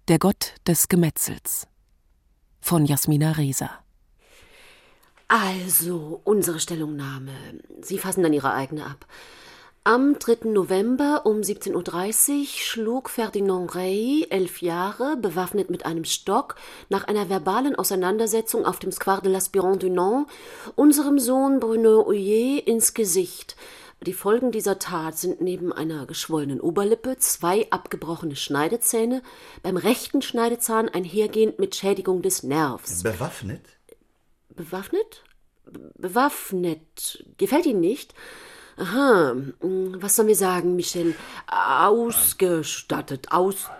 Der Gott des Gemetzels von Jasmina Reza. Also, unsere Stellungnahme. Sie fassen dann Ihre eigene ab. Am 3. November um 17:30 Uhr schlug Ferdinand Rey, 11 Jahre, bewaffnet mit einem Stock, nach einer verbalen Auseinandersetzung auf dem Square de l'Aspirant du Nord, unserem Sohn Bruno Houillet ins Gesicht. Die Folgen dieser Tat sind neben einer geschwollenen Oberlippe 2 abgebrochene Schneidezähne, beim rechten Schneidezahn einhergehend mit Schädigung des Nervs. Bewaffnet? Bewaffnet? Bewaffnet. Gefällt Ihnen nicht? Aha, was sollen wir sagen, Michel? Ausgestattet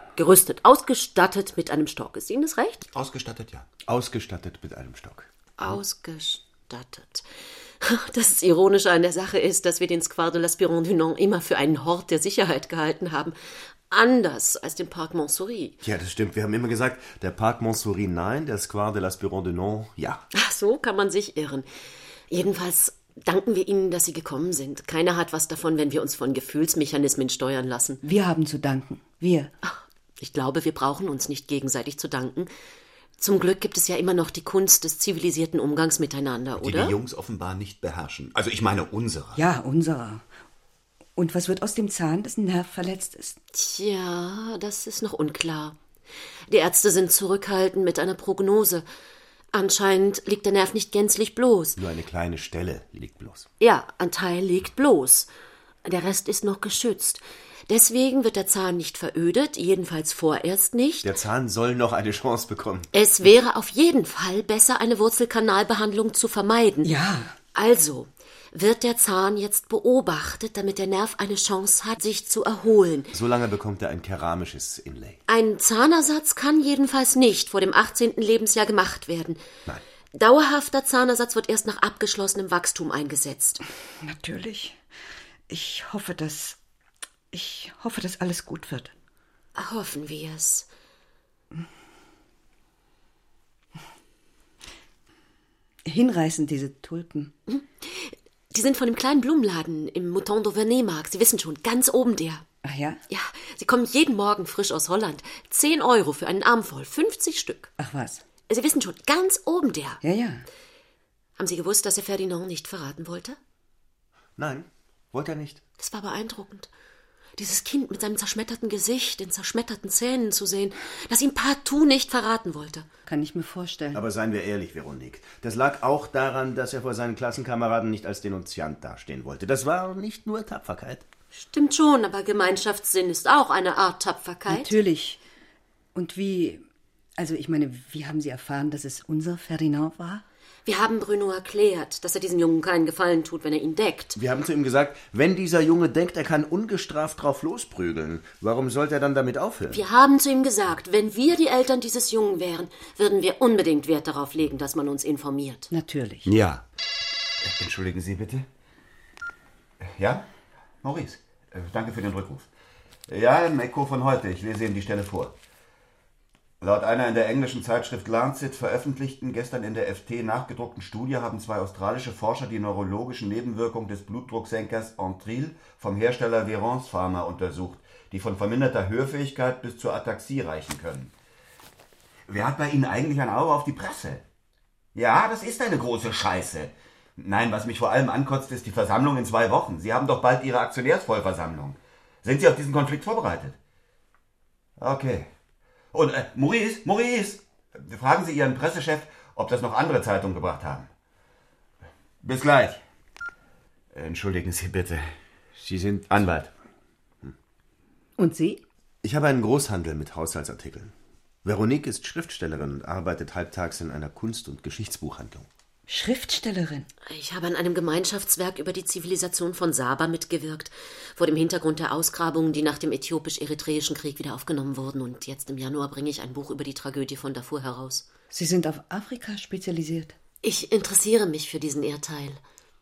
mit einem Stock. Ist Ihnen das recht? Ausgestattet, ja. Ausgestattet mit einem Stock. Ausgestattet. Das Ironische an der Sache ist, dass wir den Square de l'Aspirant du Nord immer für einen Hort der Sicherheit gehalten haben. Anders als den Parc Montsouris. Ja, das stimmt. Wir haben immer gesagt, der Parc Montsouris nein, der Square de l'Aspirant du Nord ja. Ach, so kann man sich irren. Jedenfalls danken wir Ihnen, dass Sie gekommen sind. Keiner hat was davon, wenn wir uns von Gefühlsmechanismen steuern lassen. Wir haben zu danken. Wir. Ach, ich glaube, wir brauchen uns nicht gegenseitig zu danken. Zum Glück gibt es ja immer noch die Kunst des zivilisierten Umgangs miteinander, oder? Die die Jungs offenbar nicht beherrschen. Also ich meine unsere. Ja, unserer. Und was wird aus dem Zahn, dessen Nerv verletzt ist? Tja, das ist noch unklar. Die Ärzte sind zurückhaltend mit einer Prognose. Anscheinend liegt der Nerv nicht gänzlich bloß. Nur eine kleine Stelle liegt bloß. Ja, ein Teil liegt bloß. Der Rest ist noch geschützt. Deswegen wird der Zahn nicht verödet, jedenfalls vorerst nicht. Der Zahn soll noch eine Chance bekommen. Es wäre auf jeden Fall besser, eine Wurzelkanalbehandlung zu vermeiden. Ja. Also wird der Zahn jetzt beobachtet, damit der Nerv eine Chance hat, sich zu erholen. Solange bekommt er ein keramisches Inlay. Ein Zahnersatz kann jedenfalls nicht vor dem 18. Lebensjahr gemacht werden. Nein. Dauerhafter Zahnersatz wird erst nach abgeschlossenem Wachstum eingesetzt. Natürlich. Ich hoffe, dass alles gut wird. Hoffen wir es. Hinreißend, diese Tulpen. Die sind von dem kleinen Blumenladen im Mouton d'Auvergne-Markt. Sie wissen schon, ganz oben der. Ach ja? Ja, sie kommen jeden Morgen frisch aus Holland. 10 € für einen Arm voll, 50 Stück. Ach was? Sie wissen schon, ganz oben der. Ja, ja. Haben Sie gewusst, dass er Ferdinand nicht verraten wollte? Nein, wollte er nicht. Das war beeindruckend. Dieses Kind mit seinem zerschmetterten Gesicht, den zerschmetterten Zähnen zu sehen, das ihm partout nicht verraten wollte. Kann ich mir vorstellen. Aber seien wir ehrlich, Veronique. Das lag auch daran, dass er vor seinen Klassenkameraden nicht als Denunziant dastehen wollte. Das war nicht nur Tapferkeit. Stimmt schon, aber Gemeinschaftssinn ist auch eine Art Tapferkeit. Natürlich. Und wie haben Sie erfahren, dass es unser Ferdinand war? Wir haben Bruno erklärt, dass er diesem Jungen keinen Gefallen tut, wenn er ihn deckt. Wir haben zu ihm gesagt, wenn dieser Junge denkt, er kann ungestraft drauf losprügeln, warum sollte er dann damit aufhören? Wir haben zu ihm gesagt, wenn wir die Eltern dieses Jungen wären, würden wir unbedingt Wert darauf legen, dass man uns informiert. Natürlich. Ja. Entschuldigen Sie bitte. Ja? Maurice, danke für den Rückruf. Ja, ein Echo von heute. Ich lese Ihnen die Stelle vor. Laut einer in der englischen Zeitschrift Lancet veröffentlichten, gestern in der FT nachgedruckten Studie haben 2 australische Forscher die neurologischen Nebenwirkungen des Blutdrucksenkers Entril vom Hersteller Verance Pharma untersucht, die von verminderter Hörfähigkeit bis zur Ataxie reichen können. Wer hat bei Ihnen eigentlich ein Auge auf die Presse? Ja, das ist eine große Scheiße. Nein, was mich vor allem ankotzt, ist die Versammlung in 2 Wochen. Sie haben doch bald Ihre Aktionärsvollversammlung. Sind Sie auf diesen Konflikt vorbereitet? Okay. Und Maurice, fragen Sie Ihren Pressechef, ob das noch andere Zeitungen gebracht haben. Bis gleich. Entschuldigen Sie bitte. Sie sind Anwalt. Und Sie? Ich habe einen Großhandel mit Haushaltsartikeln. Veronique ist Schriftstellerin und arbeitet halbtags in einer Kunst- und Geschichtsbuchhandlung. Schriftstellerin? Ich habe an einem Gemeinschaftswerk über die Zivilisation von Saba mitgewirkt, vor dem Hintergrund der Ausgrabungen, die nach dem äthiopisch-eritreischen Krieg wieder aufgenommen wurden. Und jetzt im Januar bringe ich ein Buch über die Tragödie von Darfur heraus. Sie sind auf Afrika spezialisiert? Ich interessiere mich für diesen Erdteil.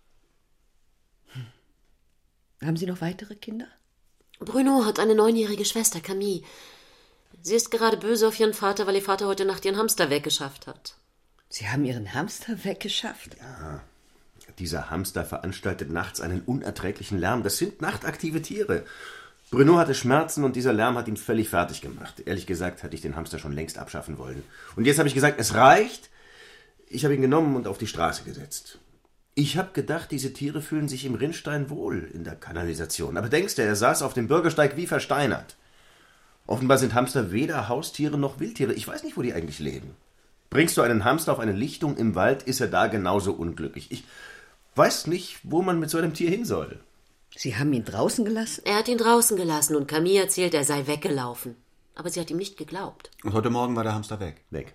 Haben Sie noch weitere Kinder? Bruno hat eine 9-jährige Schwester, Camille. Sie ist gerade böse auf ihren Vater, weil ihr Vater heute Nacht ihren Hamster weggeschafft hat. Sie haben Ihren Hamster weggeschafft? Ja, dieser Hamster veranstaltet nachts einen unerträglichen Lärm. Das sind nachtaktive Tiere. Bruno hatte Schmerzen und dieser Lärm hat ihn völlig fertig gemacht. Ehrlich gesagt hatte ich den Hamster schon längst abschaffen wollen. Und jetzt habe ich gesagt, es reicht. Ich habe ihn genommen und auf die Straße gesetzt. Ich habe gedacht, diese Tiere fühlen sich im Rinnstein wohl in der Kanalisation. Aber denkst du, er saß auf dem Bürgersteig wie versteinert. Offenbar sind Hamster weder Haustiere noch Wildtiere. Ich weiß nicht, wo die eigentlich leben. Bringst du einen Hamster auf eine Lichtung im Wald, ist er da genauso unglücklich. Ich weiß nicht, wo man mit so einem Tier hin soll. Sie haben ihn draußen gelassen? Er hat ihn draußen gelassen und Camille erzählt, er sei weggelaufen. Aber sie hat ihm nicht geglaubt. Und heute Morgen war der Hamster weg. Weg.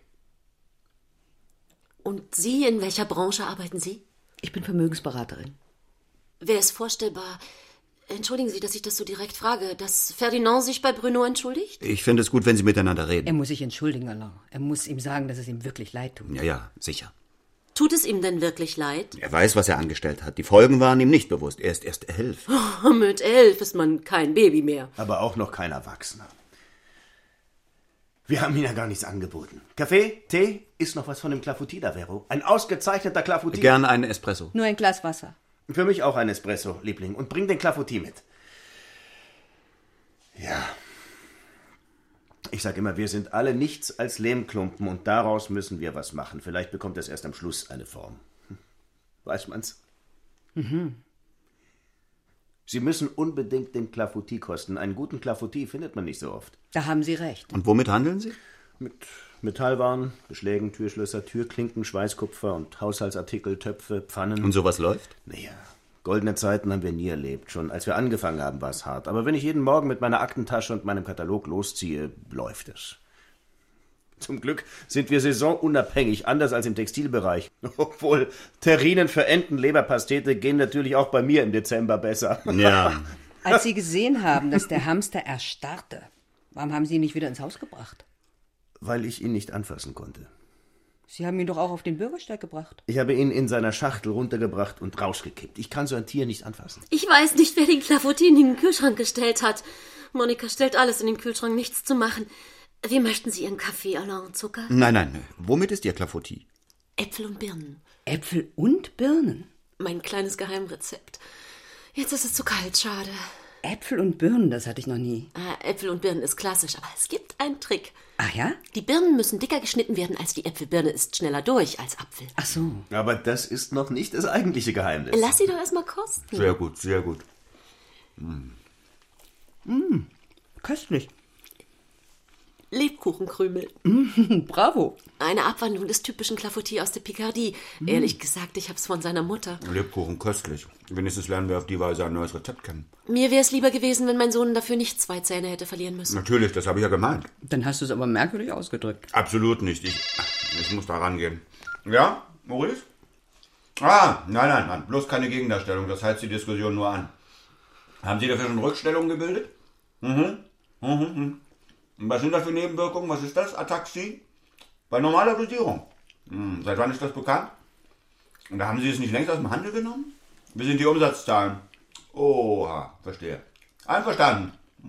Und Sie, in welcher Branche arbeiten Sie? Ich bin Vermögensberaterin. Wäre es vorstellbar, entschuldigen Sie, dass ich das so direkt frage, dass Ferdinand sich bei Bruno entschuldigt? Ich finde es gut, wenn Sie miteinander reden. Er muss sich entschuldigen, Alain. Er muss ihm sagen, dass es ihm wirklich leid tut. Ja, sicher. Tut es ihm denn wirklich leid? Er weiß, was er angestellt hat. Die Folgen waren ihm nicht bewusst. Er ist erst 11. Oh, mit 11 ist man kein Baby mehr. Aber auch noch kein Erwachsener. Wir haben Ihnen ja gar nichts angeboten. Kaffee, Tee, ist noch was von dem Clafoutis da, Vero? Ein ausgezeichneter Clafoutis. Gern einen Espresso. Nur ein Glas Wasser. Für mich auch ein Espresso, Liebling. Und bring den Clafoutis mit. Ja. Ich sag immer, wir sind alle nichts als Lehmklumpen und daraus müssen wir was machen. Vielleicht bekommt es erst am Schluss eine Form. Weiß man's? Sie müssen unbedingt den Clafoutis kosten. Einen guten Clafoutis findet man nicht so oft. Da haben Sie recht. Und womit handeln Sie? Mit Metallwaren, Beschlägen, Türschlösser, Türklinken, Schweißkupfer und Haushaltsartikel, Töpfe, Pfannen. Und sowas läuft? Naja, goldene Zeiten haben wir nie erlebt. Schon als wir angefangen haben, war es hart. Aber wenn ich jeden Morgen mit meiner Aktentasche und meinem Katalog losziehe, läuft es. Zum Glück sind wir saisonunabhängig, anders als im Textilbereich. Obwohl, Terrinen für Entenleberpastete gehen natürlich auch bei mir im Dezember besser. Ja. Als Sie gesehen haben, dass der Hamster erstarrte, warum haben Sie ihn nicht wieder ins Haus gebracht? Weil ich ihn nicht anfassen konnte. Sie haben ihn doch auch auf den Bürgersteig gebracht. Ich habe ihn in seiner Schachtel runtergebracht und rausgekippt. Ich kann so ein Tier nicht anfassen. Ich weiß nicht, wer den Clafoutis in den Kühlschrank gestellt hat. Monika stellt alles in den Kühlschrank, nichts zu machen. Wie möchten Sie Ihren Kaffee, Alain, Zucker? Nein. Womit ist Ihr Clafoutis? Äpfel und Birnen. Äpfel und Birnen? Mein kleines Geheimrezept. Jetzt ist es zu kalt, schade. Äpfel und Birnen, das hatte ich noch nie. Äpfel und Birnen ist klassisch, aber es gibt einen Trick. Ach ja? Die Birnen müssen dicker geschnitten werden als die Äpfel. Birne ist schneller durch als Apfel. Ach so. Aber das ist noch nicht das eigentliche Geheimnis. Lass sie doch erstmal kosten. Sehr gut, sehr gut. Köstlich. Lebkuchenkrümel. Bravo. Eine Abwandlung des typischen Clafoutis aus der Picardie. Ehrlich gesagt, ich hab's von seiner Mutter. Lebkuchen köstlich. Wenigstens lernen wir auf die Weise ein neues Rezept kennen. Mir wär's lieber gewesen, wenn mein Sohn dafür nicht 2 Zähne hätte verlieren müssen. Natürlich, das habe ich ja gemeint. Dann hast du es aber merkwürdig ausgedrückt. Absolut nicht. Ich muss da rangehen. Ja, Maurice? Nein. Bloß keine Gegendarstellung. Das heizt die Diskussion nur an. Haben Sie dafür schon Rückstellungen gebildet? Und was sind das für Nebenwirkungen? Was ist das? Ataxie? Bei normaler Dosierung. Seit wann ist das bekannt? Und da haben Sie es nicht längst aus dem Handel genommen? Wie sind die Umsatzzahlen? Oha, verstehe. Einverstanden.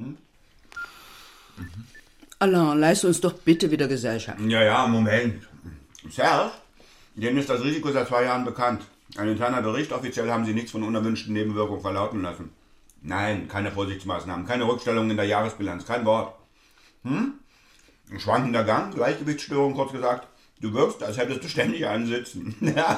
Alain, leist uns doch bitte wieder Gesellschaft. Ja, Moment. Serge, denen ist das Risiko seit 2 Jahren bekannt. Ein interner Bericht, offiziell haben Sie nichts von unerwünschten Nebenwirkungen verlauten lassen. Nein, keine Vorsichtsmaßnahmen, keine Rückstellungen in der Jahresbilanz, kein Wort. Ein schwankender Gang, Gleichgewichtsstörung, kurz gesagt. Du wirkst, als hättest du ständig einen Sitzen.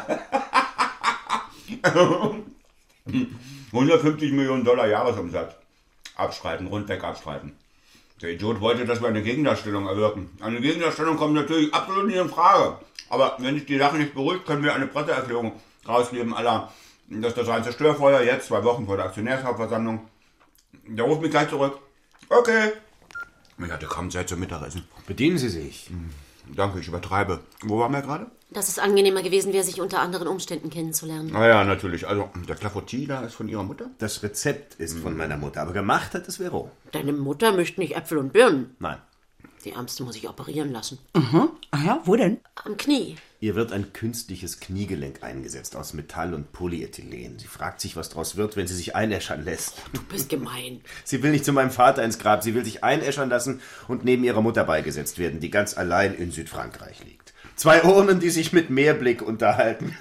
150 Millionen Dollar Jahresumsatz. Abstreiten, rundweg abstreiten. Der Idiot wollte, dass wir eine Gegendarstellung erwirken. Eine Gegendarstellung kommt natürlich absolut nicht in Frage. Aber wenn sich die Sache nicht beruhigt, können wir eine Presseerklärung rausgeben, dass das ein Zerstörfeuer jetzt, 2 Wochen vor der Aktionärshauptversammlung. Der ruft mich gleich zurück. Okay. Ich hatte kaum Zeit zum Mittagessen. Bedienen Sie sich. Danke, ich übertreibe. Wo waren wir gerade? Dass es angenehmer gewesen wäre, sich unter anderen Umständen kennenzulernen. Ja, natürlich. Also, der Clafoutis da ist von Ihrer Mutter? Das Rezept ist von meiner Mutter, aber gemacht hat es Vero. Deine Mutter möchte nicht Äpfel und Birnen. Nein. Die Ärmste muss ich operieren lassen. Ah ja, wo denn? Am Knie. Ihr wird ein künstliches Kniegelenk eingesetzt aus Metall und Polyethylen. Sie fragt sich, was draus wird, wenn sie sich einäschern lässt. Du bist gemein. Sie will nicht zu meinem Vater ins Grab, sie will sich einäschern lassen und neben ihrer Mutter beigesetzt werden, die ganz allein in Südfrankreich liegt. 2 Urnen, die sich mit Meerblick unterhalten.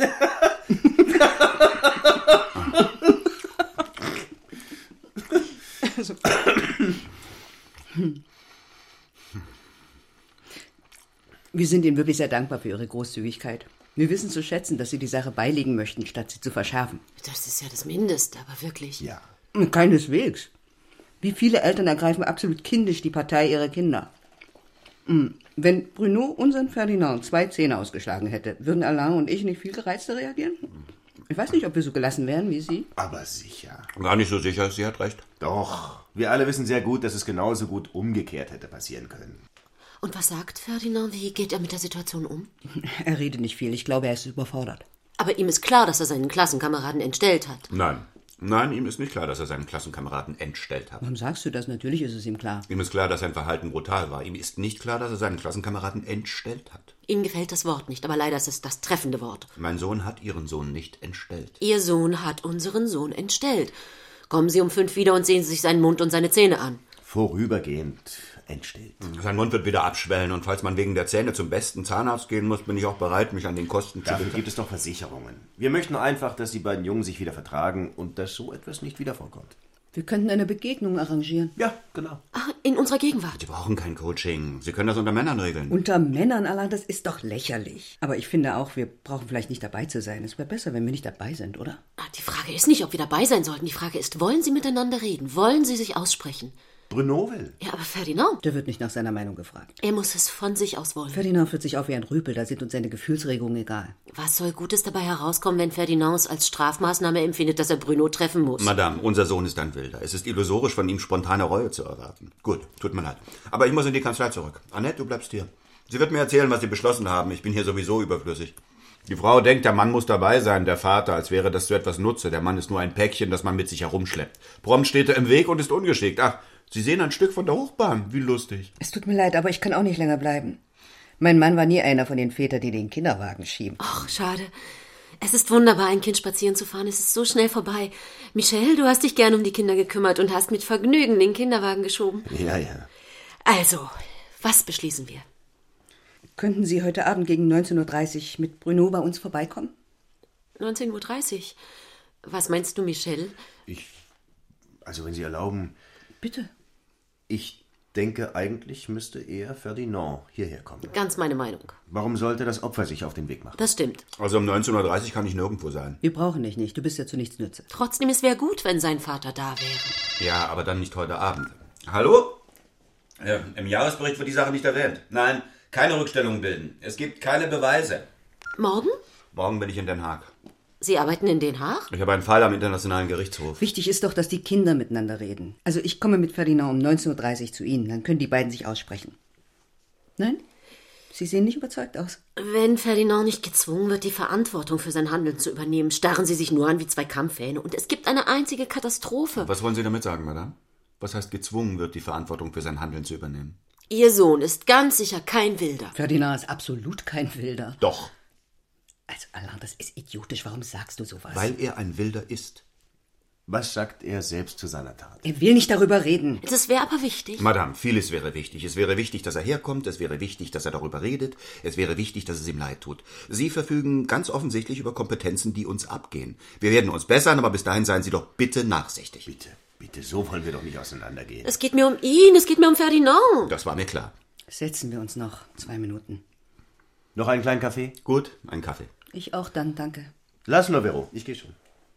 Wir sind Ihnen wirklich sehr dankbar für Ihre Großzügigkeit. Wir wissen zu schätzen, dass Sie die Sache beilegen möchten, statt sie zu verschärfen. Das ist ja das Mindeste, aber wirklich. Ja. Keineswegs. Wie viele Eltern ergreifen absolut kindisch die Partei ihrer Kinder? Wenn Bruno unseren Ferdinand 2 Zähne ausgeschlagen hätte, würden Alain und ich nicht viel gereizter reagieren? Ich weiß nicht, ob wir so gelassen wären wie Sie. Aber sicher. Gar nicht so sicher, sie hat recht. Doch. Wir alle wissen sehr gut, dass es genauso gut umgekehrt hätte passieren können. Und was sagt Ferdinand? Wie geht er mit der Situation um? Er redet nicht viel. Ich glaube, er ist überfordert. Aber ihm ist klar, dass er seinen Klassenkameraden entstellt hat. Nein, ihm ist nicht klar, dass er seinen Klassenkameraden entstellt hat. Warum sagst du das? Natürlich ist es ihm klar. Ihm ist klar, dass sein Verhalten brutal war. Ihm ist nicht klar, dass er seinen Klassenkameraden entstellt hat. Ihnen gefällt das Wort nicht, aber leider ist es das treffende Wort. Mein Sohn hat Ihren Sohn nicht entstellt. Ihr Sohn hat unseren Sohn entstellt. Kommen Sie um 5 wieder und sehen Sie sich seinen Mund und seine Zähne an. Vorübergehend entstellt. Sein Mund wird wieder abschwellen und falls man wegen der Zähne zum besten Zahnarzt gehen muss, bin ich auch bereit, mich an den Kosten zu Dafür beteiligen. gibt es doch Versicherungen. Wir möchten einfach, dass die beiden Jungen sich wieder vertragen und dass so etwas nicht wieder vorkommt. Wir könnten eine Begegnung arrangieren. Ja, genau. Ach, in unserer Gegenwart. Sie brauchen kein Coaching. Sie können das unter Männern regeln. Unter Männern, Alain, das ist doch lächerlich. Aber ich finde auch, wir brauchen vielleicht nicht dabei zu sein. Es wäre besser, wenn wir nicht dabei sind, oder? Die Frage ist nicht, ob wir dabei sein sollten. Die Frage ist, wollen Sie miteinander reden? Wollen Sie sich aussprechen? Bruno will. Ja, aber Ferdinand, Der wird nicht nach seiner Meinung gefragt. er muss es von sich aus wollen. Ferdinand führt sich auf wie ein Rüpel, da sind uns seine Gefühlsregungen egal. Was soll Gutes dabei herauskommen, wenn Ferdinand es als Strafmaßnahme empfindet, dass er Bruno treffen muss? Madame, unser Sohn ist ein Wilder. Es ist illusorisch, von ihm spontane Reue zu erwarten. Gut, tut mir leid. Aber ich muss in die Kanzlei zurück. Annette, du bleibst hier. Sie wird mir erzählen, was Sie beschlossen haben. Ich bin hier sowieso überflüssig. Die Frau denkt, der Mann muss dabei sein, der Vater, als wäre das zu etwas Nutze. Der Mann ist nur ein Päckchen, das man mit sich herumschleppt. Prompt steht er im Weg und ist ungeschickt. Ach, Sie sehen ein Stück von der Hochbahn. Wie lustig. Es tut mir leid, aber ich kann auch nicht länger bleiben. Mein Mann war nie einer von den Vätern, die den Kinderwagen schieben. Ach, schade. Es ist wunderbar, ein Kind spazieren zu fahren. Es ist so schnell vorbei. Michel, du hast dich gern um die Kinder gekümmert und hast mit Vergnügen den Kinderwagen geschoben. Ja, ja. Also, was beschließen wir? Könnten Sie heute Abend gegen 19:30 Uhr mit Bruno bei uns vorbeikommen? 19:30 Uhr. Was meinst du, Michel? Also, wenn Sie erlauben, Bitte. ich denke, eigentlich müsste eher Ferdinand hierher kommen. Ganz meine Meinung. Warum sollte das Opfer sich auf den Weg machen? Das stimmt. Also um 19:30 Uhr kann ich nirgendwo sein. Wir brauchen dich nicht. Du bist ja zu nichts nütze. Trotzdem, es wäre gut, wenn sein Vater da wäre. Ja, aber dann nicht heute Abend. Hallo? Im Jahresbericht wird die Sache nicht erwähnt. Nein, keine Rückstellungen bilden. Es gibt keine Beweise. Morgen? Morgen bin ich in Den Haag. Sie arbeiten in Den Haag? Ich habe einen Fall am Internationalen Gerichtshof. Wichtig ist doch, dass die Kinder miteinander reden. Also ich komme mit Ferdinand um 19:30 Uhr zu Ihnen. Dann können die beiden sich aussprechen. Nein? Sie sehen nicht überzeugt aus. Wenn Ferdinand nicht gezwungen wird, die Verantwortung für sein Handeln zu übernehmen, starren sie sich nur an wie zwei Kampfhähne. Und es gibt eine einzige Katastrophe. Was wollen Sie damit sagen, Madame? Was heißt gezwungen wird, die Verantwortung für sein Handeln zu übernehmen? Ihr Sohn ist ganz sicher kein Wilder. Ferdinand ist absolut kein Wilder. Doch, Also Alain, das ist idiotisch. Warum sagst du sowas? weil er ein Wilder ist. Was sagt er selbst zu seiner Tat? Er will nicht darüber reden. Das wäre aber wichtig. Madame, vieles wäre wichtig. Es wäre wichtig, dass er herkommt. Es wäre wichtig, dass er darüber redet. Es wäre wichtig, dass es ihm leid tut. Sie verfügen ganz offensichtlich über Kompetenzen, die uns abgehen. Wir werden uns bessern, aber bis dahin seien Sie doch bitte nachsichtig. Bitte, so wollen wir doch nicht auseinandergehen. Es geht mir um ihn, es geht mir um Ferdinand. Das war mir klar. Setzen wir uns noch 2 Minuten. Noch einen kleinen Kaffee? Gut, ein Kaffee. Ich auch dann, danke. Lass nur, Vero. Ich gehe schon.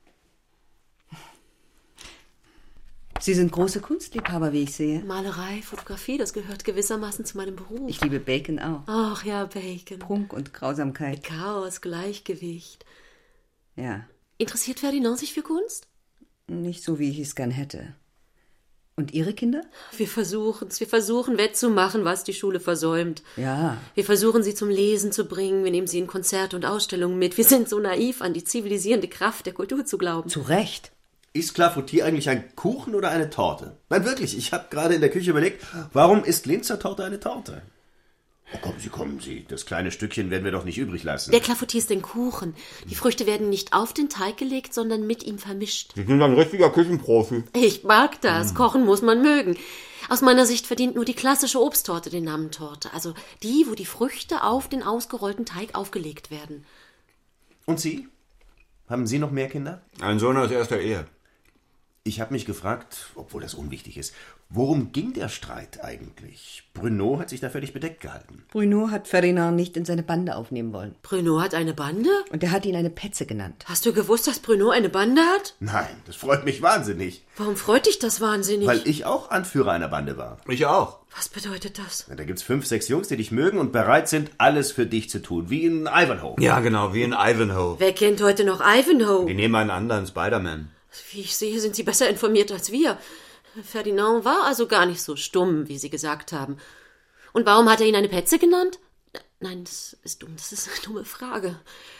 Sie sind große Kunstliebhaber, wie ich sehe. Malerei, Fotografie, das gehört gewissermaßen zu meinem Beruf. Ich liebe Bacon auch. Ach ja, Bacon. Prunk und Grausamkeit. Chaos, Gleichgewicht. Ja, Interessiert Ferdinand sich für Kunst? nicht so, wie ich es gern hätte. Und Ihre Kinder? Wir versuchen's. Wir versuchen wettzumachen, was die Schule versäumt. Ja. Wir versuchen, sie zum Lesen zu bringen. Wir nehmen sie in Konzerte und Ausstellungen mit. Wir sind so naiv, an die zivilisierende Kraft der Kultur zu glauben. Zu Recht. Ist Clafoutis eigentlich ein Kuchen oder eine Torte? Nein, wirklich, ich habe gerade in der Küche überlegt, warum ist Linzer Torte eine Torte? Oh, kommen Sie, das kleine Stückchen werden wir doch nicht übrig lassen. Der Clafoutis ist ein Kuchen. Die Früchte werden nicht auf den Teig gelegt, sondern mit ihm vermischt. Sie sind ein richtiger Küchenprofi. Ich mag das. Kochen muss man mögen. Aus meiner Sicht verdient nur die klassische Obsttorte den Namen Torte. Also die, wo die Früchte auf den ausgerollten Teig aufgelegt werden. Und Sie? Haben Sie noch mehr Kinder? Ein Sohn aus erster Ehe. Ich habe mich gefragt, obwohl das unwichtig ist, Worum ging der Streit eigentlich? Bruno hat sich da völlig bedeckt gehalten. Bruno hat Ferdinand nicht in seine Bande aufnehmen wollen. Bruno hat eine Bande? Und er hat ihn eine Petze genannt. Hast du gewusst, dass Bruno eine Bande hat? Nein, das freut mich wahnsinnig. Warum freut dich das wahnsinnig? Weil ich auch Anführer einer Bande war. Ich auch. Was bedeutet das? Da gibt's 5, 6 Jungs, die dich mögen und bereit sind, alles für dich zu tun. Wie in Ivanhoe. Ja, genau, wie in Ivanhoe. Wer kennt heute noch Ivanhoe? Die nehmen einen anderen Spider-Man. Wie ich sehe, sind Sie besser informiert als wir. Ferdinand war also gar nicht so stumm, wie Sie gesagt haben. Und warum hat er ihn eine Petze genannt? Nein, das ist dumm. Das ist eine dumme Frage.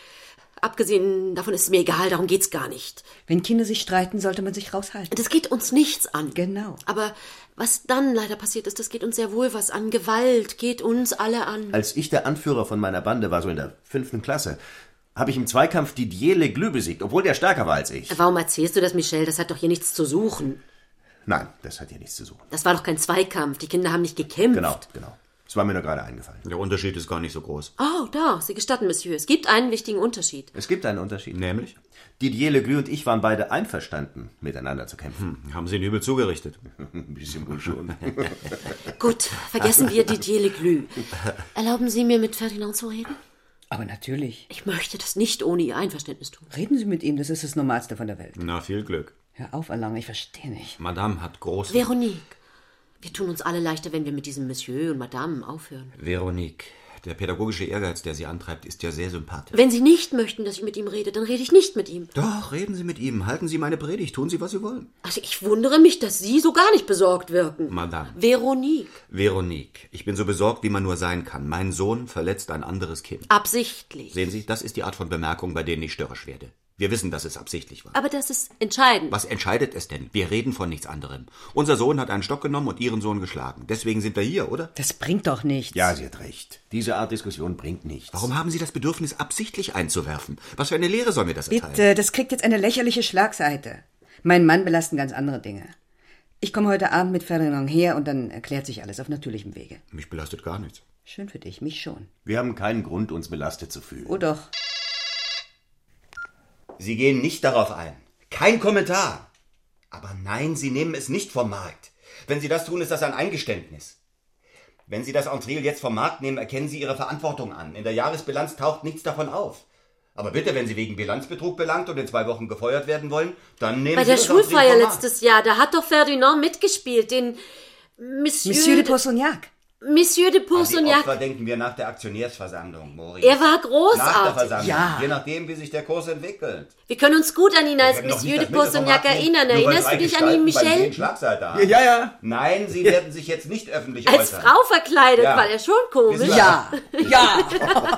Abgesehen davon ist es mir egal, darum geht's gar nicht. Wenn Kinder sich streiten, sollte man sich raushalten. Das geht uns nichts an. Genau. Aber was dann leider passiert ist, das geht uns sehr wohl was an. Gewalt geht uns alle an. Als ich der Anführer von meiner Bande war, so in der 5. Klasse, habe ich im Zweikampf Didier Leglue besiegt, obwohl der stärker war als ich. Warum erzählst du das, Michel? Das hat doch hier nichts zu suchen. Nein, das hat hier nichts zu suchen. Das war doch kein Zweikampf. Die Kinder haben nicht gekämpft. Genau. Es war mir nur gerade eingefallen. Der Unterschied ist gar nicht so groß. Oh, da, Sie gestatten, Monsieur. Es gibt einen wichtigen Unterschied. Es gibt einen Unterschied. Nämlich? Didier Leglue und ich waren beide einverstanden, miteinander zu kämpfen. Haben Sie ihn übel zugerichtet? Ein bisschen wohl schon. Gut, vergessen wir Didier Leglue. Erlauben Sie mir, mit Ferdinand zu reden? Aber natürlich. Ich möchte das nicht ohne Ihr Einverständnis tun. Reden Sie mit ihm, das ist das Normalste von der Welt. Na, viel Glück. Hör auf, Alain, ich verstehe nicht. Madame hat große... Veronique, wir tun uns alle leichter, wenn wir mit diesem Monsieur und Madame aufhören. Veronique, der pädagogische Ehrgeiz, der Sie antreibt, ist ja sehr sympathisch. Wenn Sie nicht möchten, dass ich mit ihm rede, dann rede ich nicht mit ihm. Doch, reden Sie mit ihm. Halten Sie meine Predigt. Tun Sie, was Sie wollen. Also ich wundere mich, dass Sie so gar nicht besorgt wirken. Madame. Veronique. Veronique, ich bin so besorgt, wie man nur sein kann. Mein Sohn verletzt ein anderes Kind. Absichtlich. Sehen Sie, das ist die Art von Bemerkung, bei denen ich störrisch werde. Wir wissen, dass es absichtlich war. Aber das ist entscheidend. Was entscheidet es denn? Wir reden von nichts anderem. Unser Sohn hat einen Stock genommen und Ihren Sohn geschlagen. Deswegen sind wir hier, oder? Das bringt doch nichts. Ja, sie hat recht. Diese Art Diskussion bringt nichts. Warum haben Sie das Bedürfnis, absichtlich einzuwerfen? Was für eine Lehre soll mir das erteilen? Bitte, das kriegt jetzt eine lächerliche Schlagseite. Meinen Mann belasten ganz andere Dinge. Ich komme heute Abend mit Ferdinand her und dann erklärt sich alles auf natürlichem Wege. Mich belastet gar nichts. Schön für dich, mich schon. Wir haben keinen Grund, uns belastet zu fühlen. Oh doch. Sie gehen nicht darauf ein. Kein Kommentar. Aber nein, Sie nehmen es nicht vom Markt. Wenn Sie das tun, ist das ein Eingeständnis. Wenn Sie das Entree jetzt vom Markt nehmen, erkennen Sie Ihre Verantwortung an. In der Jahresbilanz taucht nichts davon auf. Aber bitte, wenn Sie wegen Bilanzbetrug belangt und in 2 Wochen gefeuert werden wollen, dann nehmen Bei Sie der das Schulfeier Entree vom Markt. letztes Jahr, da hat doch Ferdinand mitgespielt, den Monsieur de Pourceaugnac. Monsieur de An die Pourceaugnac. Opfer denken wir nach der Aktionärsversammlung, Maurice. Er war Nach der großartig. Versammlung, Ja. je nachdem, wie sich der Kurs entwickelt. Wir können uns gut an ihn als Wir werden doch Monsieur nicht de das Mittel vom Pourceaugnac Markt nehmen, erinnern. nur weil Erinnerst 3 du dich an ihn, Gestalten beim Michel? Schlagseite haben. Ja. Nein, Sie werden sich jetzt nicht öffentlich Als äußern. Frau verkleidet Ja. war er schon komisch. Wissen wir- Ja.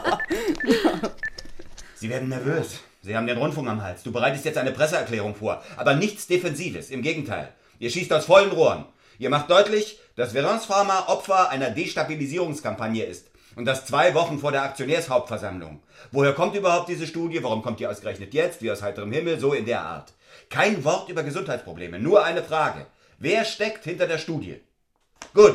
Sie werden nervös. Sie haben den Rundfunk am Hals. Du bereitest jetzt eine Presseerklärung vor. Aber nichts Defensives. Im Gegenteil. Ihr schießt aus vollen Rohren. Ihr macht deutlich, dass Verance Pharma Opfer einer Destabilisierungskampagne ist. Und das 2 Wochen vor der Aktionärshauptversammlung. Woher kommt überhaupt diese Studie? Warum kommt die ausgerechnet jetzt? Wie aus heiterem Himmel? So in der Art. Kein Wort über Gesundheitsprobleme. Nur eine Frage. Wer steckt hinter der Studie? Gut.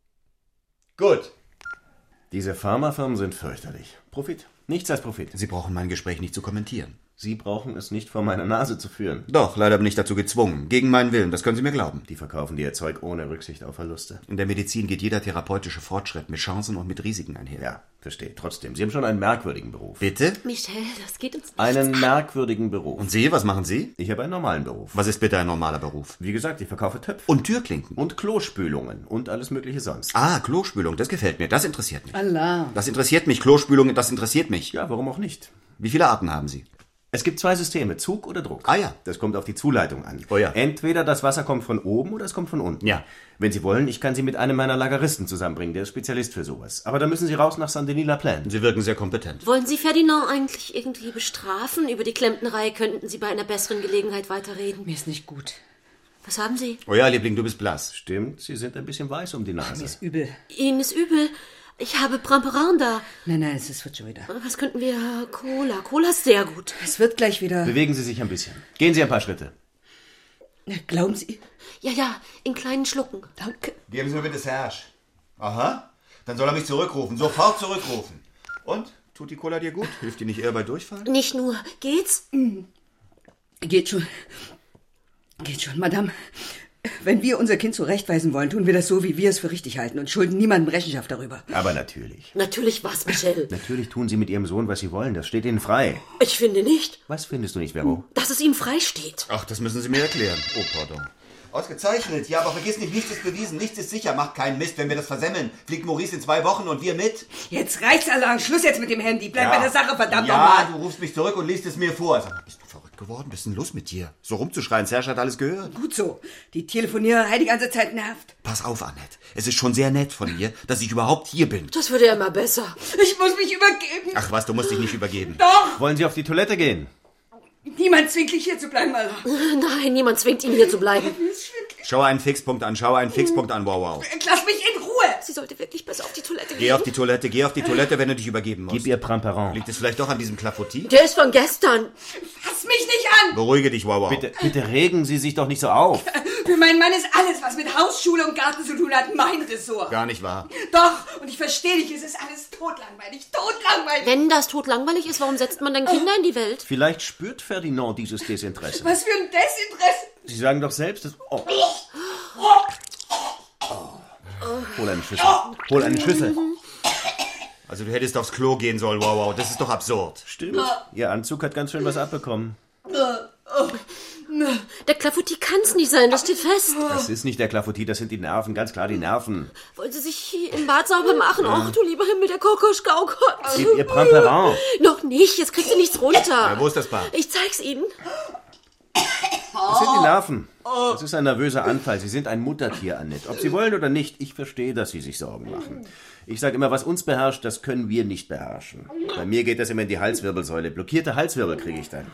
Diese Pharmafirmen sind fürchterlich. Profit. Nichts als Profit. Sie brauchen mein Gespräch nicht zu kommentieren. Sie brauchen es nicht vor meiner Nase zu führen. Doch, leider bin ich dazu gezwungen. Gegen meinen Willen, das können Sie mir glauben. Die verkaufen dir ihr Zeug ohne Rücksicht auf Verluste. In der Medizin geht jeder therapeutische Fortschritt mit Chancen und mit Risiken einher. Ja, verstehe. Trotzdem, Sie haben schon einen merkwürdigen Beruf. Bitte? Michel, das geht uns nicht. Einen merkwürdigen Beruf. Und Sie, was machen Sie? Ich habe einen normalen Beruf. Was ist bitte ein normaler Beruf? Wie gesagt, ich verkaufe Töpfe. Und Türklinken. Und Klospülungen. Und alles mögliche sonst. Ah, Klospülung, das gefällt mir, das interessiert mich. Allah. Das interessiert mich, Klospülung, das interessiert mich. Ja, warum auch nicht? Wie viele Arten haben Sie? Es gibt 2 Systeme, Zug oder Druck. Ah ja. Das kommt auf die Zuleitung an. Oh ja. Entweder das Wasser kommt von oben oder es kommt von unten. Ja. Wenn Sie wollen, ich kann Sie mit einem meiner Lageristen zusammenbringen, der ist Spezialist für sowas. Aber da müssen Sie raus nach Saint-Denis-la-Plaine. Sie wirken sehr kompetent. Wollen Sie Ferdinand eigentlich irgendwie bestrafen? Über die Klempnerei könnten Sie bei einer besseren Gelegenheit weiterreden. Mir ist nicht gut. Was haben Sie? Oh ja, Liebling, du bist blass. Stimmt, Sie sind ein bisschen weiß um die Mir Nase. ist übel. Ihnen ist übel. Ich habe Pramperin da. Nein, es wird schon wieder. Was könnten wir? Cola. Cola ist sehr gut. Es wird gleich wieder. Bewegen Sie sich ein bisschen. Gehen Sie ein paar Schritte. Glauben Sie? Ja, in kleinen Schlucken. Danke. Geben Sie mir bitte Serge. Aha. Dann soll er mich zurückrufen. Sofort zurückrufen. Und? Tut die Cola dir gut? Hilft die nicht eher bei Durchfall? Nicht nur. Geht's? Geht schon. Madame. Wenn wir unser Kind zurechtweisen wollen, tun wir das so, wie wir es für richtig halten und schulden niemandem Rechenschaft darüber. Aber natürlich. Natürlich was, Michel? Natürlich tun Sie mit Ihrem Sohn, was Sie wollen. Das steht Ihnen frei. Ich finde nicht. Was findest du nicht, Vero? Dass es ihm frei steht. Ach, das müssen Sie mir erklären. Oh, pardon. Ausgezeichnet. Ja, aber vergiss nicht, nichts ist bewiesen, nichts ist sicher. Macht keinen Mist, wenn wir das versemmeln. Fliegt Maurice in 2 Wochen und wir mit? Jetzt reicht's, Alain. Schluss jetzt mit dem Handy. Bleib bei der Sache, verdammt nochmal. Ja, du rufst mich zurück und liest es mir vor. Sag mal, bist du verrückt geworden? Was ist denn los mit dir? So rumzuschreien, Serge hat alles gehört. Gut so. Die Telefoniererei die ganze Zeit nervt. Pass auf, Annette. Es ist schon sehr nett von mir, dass ich überhaupt hier bin. Das würde ja immer besser. Ich muss mich übergeben. Ach was, du musst dich nicht übergeben. Doch. Wollen Sie auf die Toilette gehen? Niemand zwingt dich hier zu bleiben, Alain. Nein, niemand zwingt ihn hier zu bleiben. Schau einen Fixpunkt an, wow, wow. Lass mich in Ruhe. Sie sollte wirklich besser auf die Toilette gehen. Geh auf die Toilette, wenn du dich übergeben musst. Gib ihr Pramperon. Liegt es vielleicht doch an diesem Clafoutis? Der ist von gestern. Fass mich nicht an. Beruhige dich, wow, wow. Bitte regen Sie sich doch nicht so auf. Für meinen Mann ist alles, was mit Haus, Schule und Garten zu tun hat, mein Ressort. Gar nicht wahr. Doch, und ich verstehe dich, es ist alles totlangweilig. Wenn das totlangweilig ist, warum setzt man dann Kinder in die Welt? Vielleicht spürt Ferdinand dieses Desinteresse. Was für ein Desinteresse. Sie sagen doch selbst, dass... Oh. Hol eine Schüssel. Hol eine Schüssel. Also du hättest aufs Klo gehen sollen, wow, wow. Das ist doch absurd. Stimmt. Ihr Anzug hat ganz schön was abbekommen. Der Clafoutis kann's nicht sein, das steht fest. Das ist nicht der Clafoutis, das sind die Nerven, ganz klar die Nerven. Wollen Sie sich im Bad sauber machen? Ach, du lieber Himmel, der Kokoschka, oh Gott. Gib ihr Pramperon. Noch nicht, jetzt kriegst du nichts runter. Ja, wo ist das Bad? Ich zeig's Ihnen. Das sind die Nerven. Das ist ein nervöser Anfall. Sie sind ein Muttertier, Annette. Ob Sie wollen oder nicht, ich verstehe, dass Sie sich Sorgen machen. Ich sage immer, was uns beherrscht, das können wir nicht beherrschen. Bei mir geht das immer in die Halswirbelsäule. Blockierte Halswirbel kriege ich dann.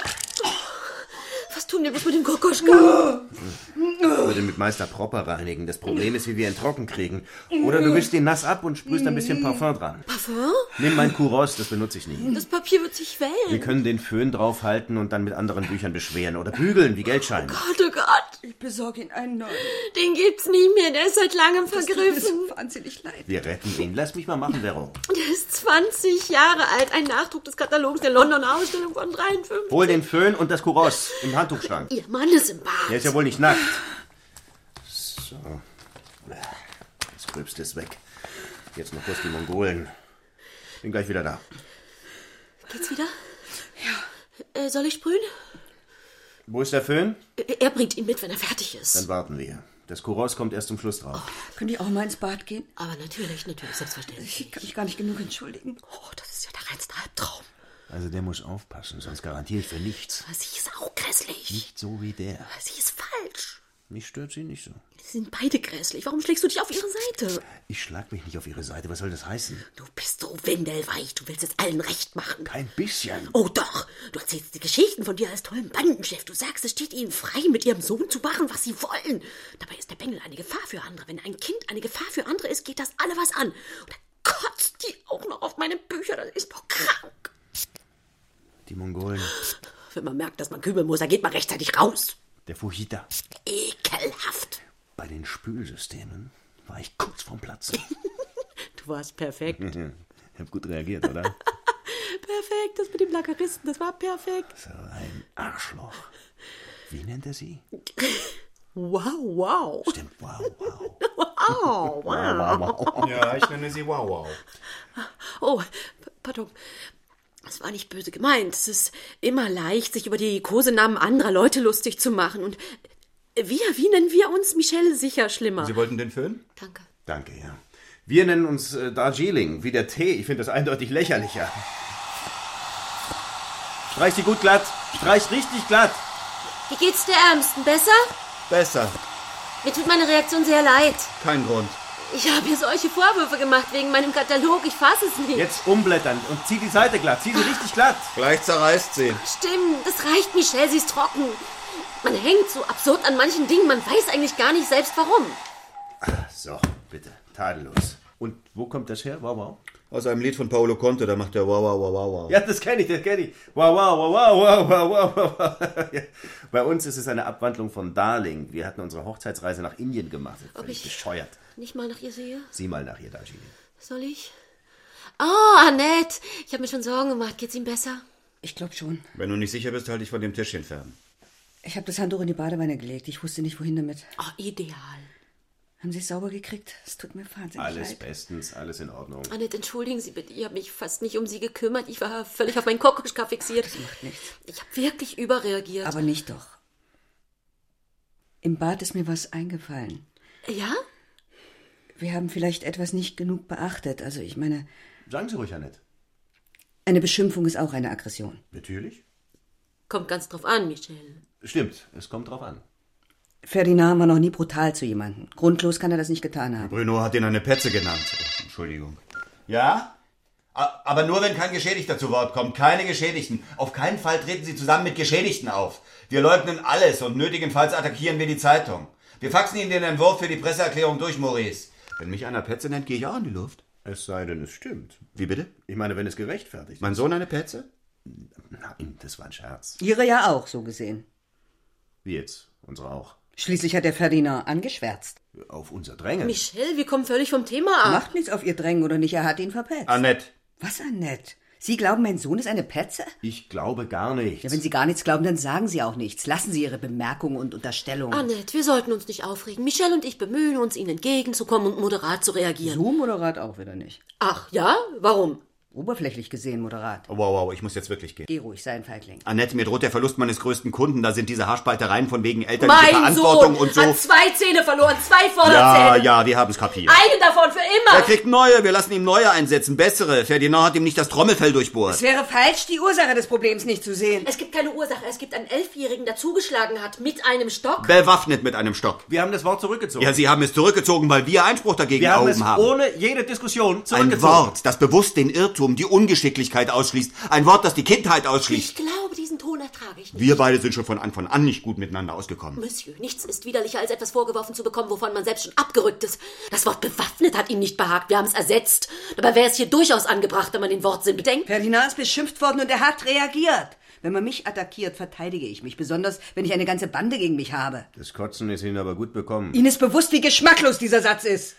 Was tun wir bloß mit dem Kokoschka? Ich würde mit Meister Propper reinigen. Das Problem ist, wie wir ihn trocken kriegen. Oder du wischst ihn nass ab und sprühst ein bisschen Parfum dran. Parfum? Nimm mein Kuros, das benutze ich nie. Das Papier wird sich Wir wellen. können den Föhn draufhalten und dann mit anderen Büchern beschweren. Oder bügeln, wie Geldscheine. Oh Gott. Ich besorge ihn einen neuen. Den gibt's nie mehr, der ist seit langem Das tut mir vergriffen. so wahnsinnig leid. Wir retten ihn. Lass mich mal machen, Vero. Der ist 20 Jahre alt, ein Nachdruck des Katalogs der Londoner Ausstellung von 53. Hol den Föhn und das Kuros im Handtuchschrank. Ihr Mann ist im Bad. Er ist ja wohl nicht nackt. So. Das Gröbste ist weg. Jetzt noch kurz die Mongolen. Bin gleich wieder da. Geht's wieder? Ja. Soll ich sprühen? Wo ist der Föhn? Er bringt ihn mit, wenn er fertig ist. Dann warten wir. Das Kuros kommt erst zum Schluss drauf. Könnte ich auch mal ins Bad gehen? Aber natürlich, selbstverständlich. Ich kann mich gar nicht genug entschuldigen. Oh, das ist ja der reinste Albtraum. Also der muss aufpassen, sonst garantiere ich für nichts. Aber sie ist auch grässlich. Nicht so wie der. Aber sie ist falsch. Mich stört sie nicht so. Sie sind beide grässlich. Warum schlägst du dich auf ihre Seite? Ich schlag mich nicht auf ihre Seite. Was soll das heißen? Du bist so windelweich. Du willst es allen recht machen. Kein bisschen. Oh doch. Du erzählst die Geschichten von dir als tollen Bandenchef. Du sagst, es steht ihnen frei, mit ihrem Sohn zu machen, was sie wollen. Dabei ist der Bengel eine Gefahr für andere. Wenn ein Kind eine Gefahr für andere ist, geht das alle was an. Und dann kotzt die auch noch auf meine Bücher. Das ist doch krank. Die Mongolen. Wenn man merkt, dass man kübeln muss, dann geht man rechtzeitig raus. Der Fujita. Ekelhaft. Bei den Spülsystemen war ich kurz vorm Platzen. Du warst perfekt. Ich hab gut reagiert, oder? Perfekt, das mit dem Lageristen, das war perfekt. So ein Arschloch. Wie nennt er sie? Wow. Stimmt, wow, wow. Wow. Ja, ich nenne sie wow, wow. Oh, pardon. Das war nicht böse gemeint. Es ist immer leicht, sich über die Kosenamen anderer Leute lustig zu machen. Und wie nennen wir uns? Michelle sicher schlimmer. Sie wollten den Föhn? Danke. Danke, ja. Wir nennen uns Darjeeling, wie der Tee. Ich finde das eindeutig lächerlicher. Streich sie gut glatt. Streich richtig glatt. Wie geht's der Ärmsten? Besser? Besser. Mir tut meine Reaktion sehr leid. Kein Grund. Ich habe ihr solche Vorwürfe gemacht wegen meinem Katalog. Ich fasse es nicht. Jetzt umblättern und zieh die Seite glatt. Zieh sie richtig glatt. Gleich zerreißt sie. Stimmt, das reicht, Michelle, sie ist trocken. Man hängt so absurd an manchen Dingen, man weiß eigentlich gar nicht selbst warum. So, bitte. Tadellos. Und wo kommt das her? Wow, wow. Aus einem Lied von Paolo Conte, da macht er wow, wow, wow, wow, wow. Ja, das kenne ich. Wow, wow, wow, wow, wow, wow, wow, wow. Ja. Bei uns ist es eine Abwandlung von Darling. Wir hatten unsere Hochzeitsreise nach Indien gemacht. Völlig bescheuert. Nicht mal nach ihr sehe? Sieh mal nach ihr, Darjeeling. Soll ich? Oh, Annette, ich habe mir schon Sorgen gemacht. Geht's ihm besser? Ich glaube schon. Wenn du nicht sicher bist, halte ich von dem Tischchen fern. Ich habe das Handtuch in die Badewanne gelegt. Ich wusste nicht, wohin damit. Oh, ideal. Haben Sie es sauber gekriegt? Es tut mir wahnsinnig leid. Alles bestens, alles in Ordnung. Annette, entschuldigen Sie bitte, ich habe mich fast nicht um Sie gekümmert. Ich war völlig auf meinen Kokoschka fixiert. Das macht nichts. Ich habe wirklich überreagiert. Aber nicht doch. Im Bad ist mir was eingefallen. Ja? Wir haben vielleicht etwas nicht genug beachtet. Also ich meine, Sagen Sie ruhig, Annette. eine Beschimpfung ist auch eine Aggression. Natürlich. Kommt ganz drauf an, Michel. Stimmt, es kommt drauf an. Ferdinand war noch nie brutal zu jemandem. Grundlos kann er das nicht getan haben. Bruno hat ihn eine Petze genannt. Entschuldigung. Ja? Aber nur, wenn kein Geschädigter zu Wort kommt. Keine Geschädigten. Auf keinen Fall treten Sie zusammen mit Geschädigten auf. Wir leugnen alles und nötigenfalls attackieren wir die Zeitung. Wir faxen Ihnen den Entwurf für die Presseerklärung durch, Maurice. Wenn mich einer Petze nennt, gehe ich auch in die Luft. Es sei denn, es stimmt. Wie bitte? Ich meine, wenn es gerechtfertigt ist. Mein Sohn eine Petze? Nein, das war ein Scherz. Ihre ja auch, so gesehen. Wie jetzt? Unsere auch. Schließlich hat der Ferdinand angeschwärzt. Auf unser Drängen. Michel, wir kommen völlig vom Thema ab. Macht nichts auf ihr Drängen oder nicht, er hat ihn verpetzt. Annette. Was, Annette? Sie glauben, mein Sohn ist eine Petze? Ich glaube gar nichts. Ja, wenn Sie gar nichts glauben, dann sagen Sie auch nichts. Lassen Sie Ihre Bemerkungen und Unterstellungen. Annette, wir sollten uns nicht aufregen. Michel und ich bemühen uns, Ihnen entgegenzukommen und moderat zu reagieren. So moderat auch wieder nicht. Ach, ja? Warum? Oberflächlich gesehen moderat. Wow, ich muss jetzt wirklich gehen. Geh ruhig, sei ein Feigling. Annette, mir droht der Verlust meines größten Kunden. Da sind diese Haarspaltereien von wegen elterliche Mein Verantwortung Sohn und so. hat 2 Zähne verloren, 2 Vorderzähne. Ja, wir haben's kapiert. Eine davon für immer. Er kriegt neue, wir lassen ihm neue einsetzen, bessere. Ferdinand hat ihm nicht das Trommelfell durchbohrt. Es wäre falsch, die Ursache des Problems nicht zu sehen. Es gibt keine Ursache. Es gibt einen 11-Jährigen, der zugeschlagen hat mit einem Stock. Bewaffnet mit einem Stock. Wir haben das Wort zurückgezogen. Ja, Sie haben es zurückgezogen, weil wir Einspruch dagegen wir haben es erhoben haben. ohne jede Diskussion Ein zurückgezogen. Wort, das bewusst den Irrtum, die Ungeschicklichkeit ausschließt. Ein Wort, das die Kindheit ausschließt. Ich glaube, diesen Ton ertrage ich nicht. Wir beide sind schon von Anfang an nicht gut miteinander ausgekommen. Monsieur, nichts ist widerlicher, als etwas vorgeworfen zu bekommen, wovon man selbst schon abgerückt ist. Das Wort bewaffnet hat ihm nicht behagt. Wir haben es ersetzt. Dabei wäre es hier durchaus angebracht, wenn man den Wortsinn bedenkt. Ferdinand ist beschimpft worden und er hat reagiert. Wenn man mich attackiert, verteidige ich mich. Besonders, wenn ich eine ganze Bande gegen mich habe. Das Kotzen ist Ihnen aber gut bekommen. Ihnen ist bewusst, wie geschmacklos dieser Satz ist.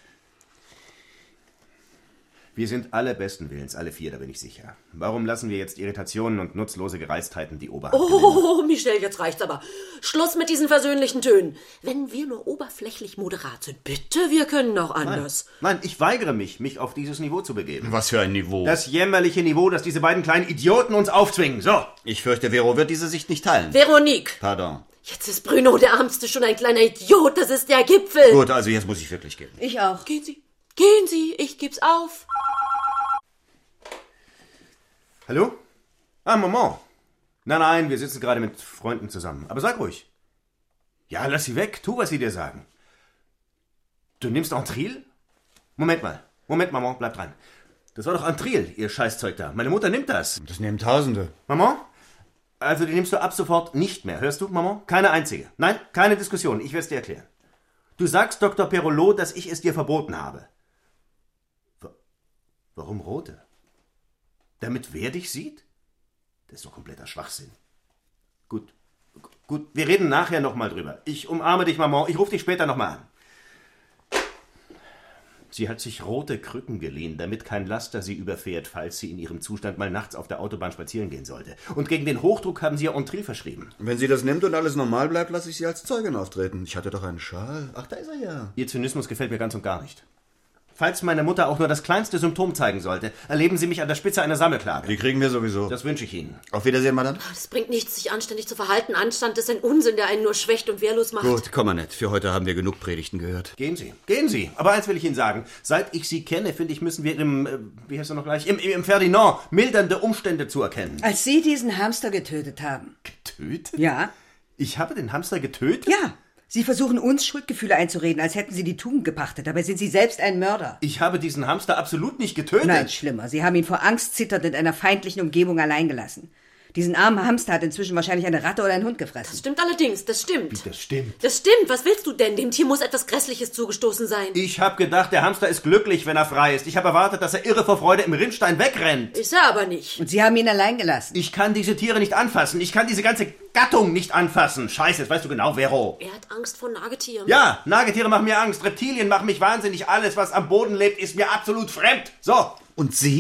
Wir sind alle besten Willens, alle 4, da bin ich sicher. Warum lassen wir jetzt Irritationen und nutzlose Gereiztheiten die Oberhand gewinnen? Oh, Michel, jetzt reicht's aber. Schluss mit diesen versöhnlichen Tönen. Wenn wir nur oberflächlich moderat sind, bitte, wir können auch anders. Nein, ich weigere mich auf dieses Niveau zu begeben. Was für ein Niveau. Das jämmerliche Niveau, das diese beiden kleinen Idioten uns aufzwingen. So. Ich fürchte, Vero wird diese Sicht nicht teilen. Veronique. Pardon. Jetzt ist Bruno der Ärmste schon ein kleiner Idiot. Das ist der Gipfel. Gut, also jetzt muss ich wirklich gehen. Ich auch. Gehen Sie, ich geb's auf. Hallo? Ah, Maman. Nein, wir sitzen gerade mit Freunden zusammen. Aber sag ruhig. Ja, lass sie weg. Tu, was sie dir sagen. Du nimmst Antril? Moment, Maman, bleib dran. Das war doch Antril, ihr Scheißzeug da. Meine Mutter nimmt das. Das nehmen Tausende. Maman? Also die nimmst du ab sofort nicht mehr. Hörst du, Maman? Keine einzige. Nein, keine Diskussion. Ich werde es dir erklären. Du sagst Dr. Perrolot, dass ich es dir verboten habe. Warum rote? Damit wer dich sieht? Das ist doch kompletter Schwachsinn. Gut, wir reden nachher nochmal drüber. Ich umarme dich, Maman. Ich rufe dich später nochmal an. Sie hat sich rote Krücken geliehen, damit kein Laster sie überfährt, falls sie in ihrem Zustand mal nachts auf der Autobahn spazieren gehen sollte. Und gegen den Hochdruck haben sie ihr Entril verschrieben. Wenn sie das nimmt und alles normal bleibt, lasse ich sie als Zeugin auftreten. Ich hatte doch einen Schal. Ach, da ist er ja. Ihr Zynismus gefällt mir ganz und gar nicht. Falls meine Mutter auch nur das kleinste Symptom zeigen sollte, erleben Sie mich an der Spitze einer Sammelklage. Die kriegen wir sowieso. Das wünsche ich Ihnen. Auf Wiedersehen, Madame. Das bringt nichts, sich anständig zu verhalten. Anstand ist ein Unsinn, der einen nur schwächt und wehrlos macht. Gut, komm, Annette. Für heute haben wir genug Predigten gehört. Gehen Sie. Aber eins will ich Ihnen sagen. Seit ich Sie kenne, finde ich, müssen wir wie heißt er noch gleich? Im Ferdinand mildernde Umstände zuerkennen. Als Sie diesen Hamster getötet haben. Getötet? Ja. Ich habe den Hamster getötet? Ja. Sie versuchen uns Schuldgefühle einzureden, als hätten Sie die Tugend gepachtet. Dabei sind Sie selbst ein Mörder. Ich habe diesen Hamster absolut nicht getötet. Nein, schlimmer. Sie haben ihn vor Angst zitternd in einer feindlichen Umgebung allein gelassen. Diesen armen Hamster hat inzwischen wahrscheinlich eine Ratte oder ein Hund gefressen. Das stimmt allerdings, das stimmt. Wie, das stimmt? Das stimmt, was willst du denn? Dem Tier muss etwas Grässliches zugestoßen sein. Ich habe gedacht, der Hamster ist glücklich, wenn er frei ist. Ich habe erwartet, dass er irre vor Freude im Rinnstein wegrennt. Ist er aber nicht. Und Sie haben ihn allein gelassen. Ich kann diese Tiere nicht anfassen. Ich kann diese ganze Gattung nicht anfassen. Scheiße, das weißt du genau, Vero. Er hat Angst vor Nagetieren. Ja, Nagetiere machen mir Angst. Reptilien machen mich wahnsinnig. Alles, was am Boden lebt, ist mir absolut fremd. So. Und Sie?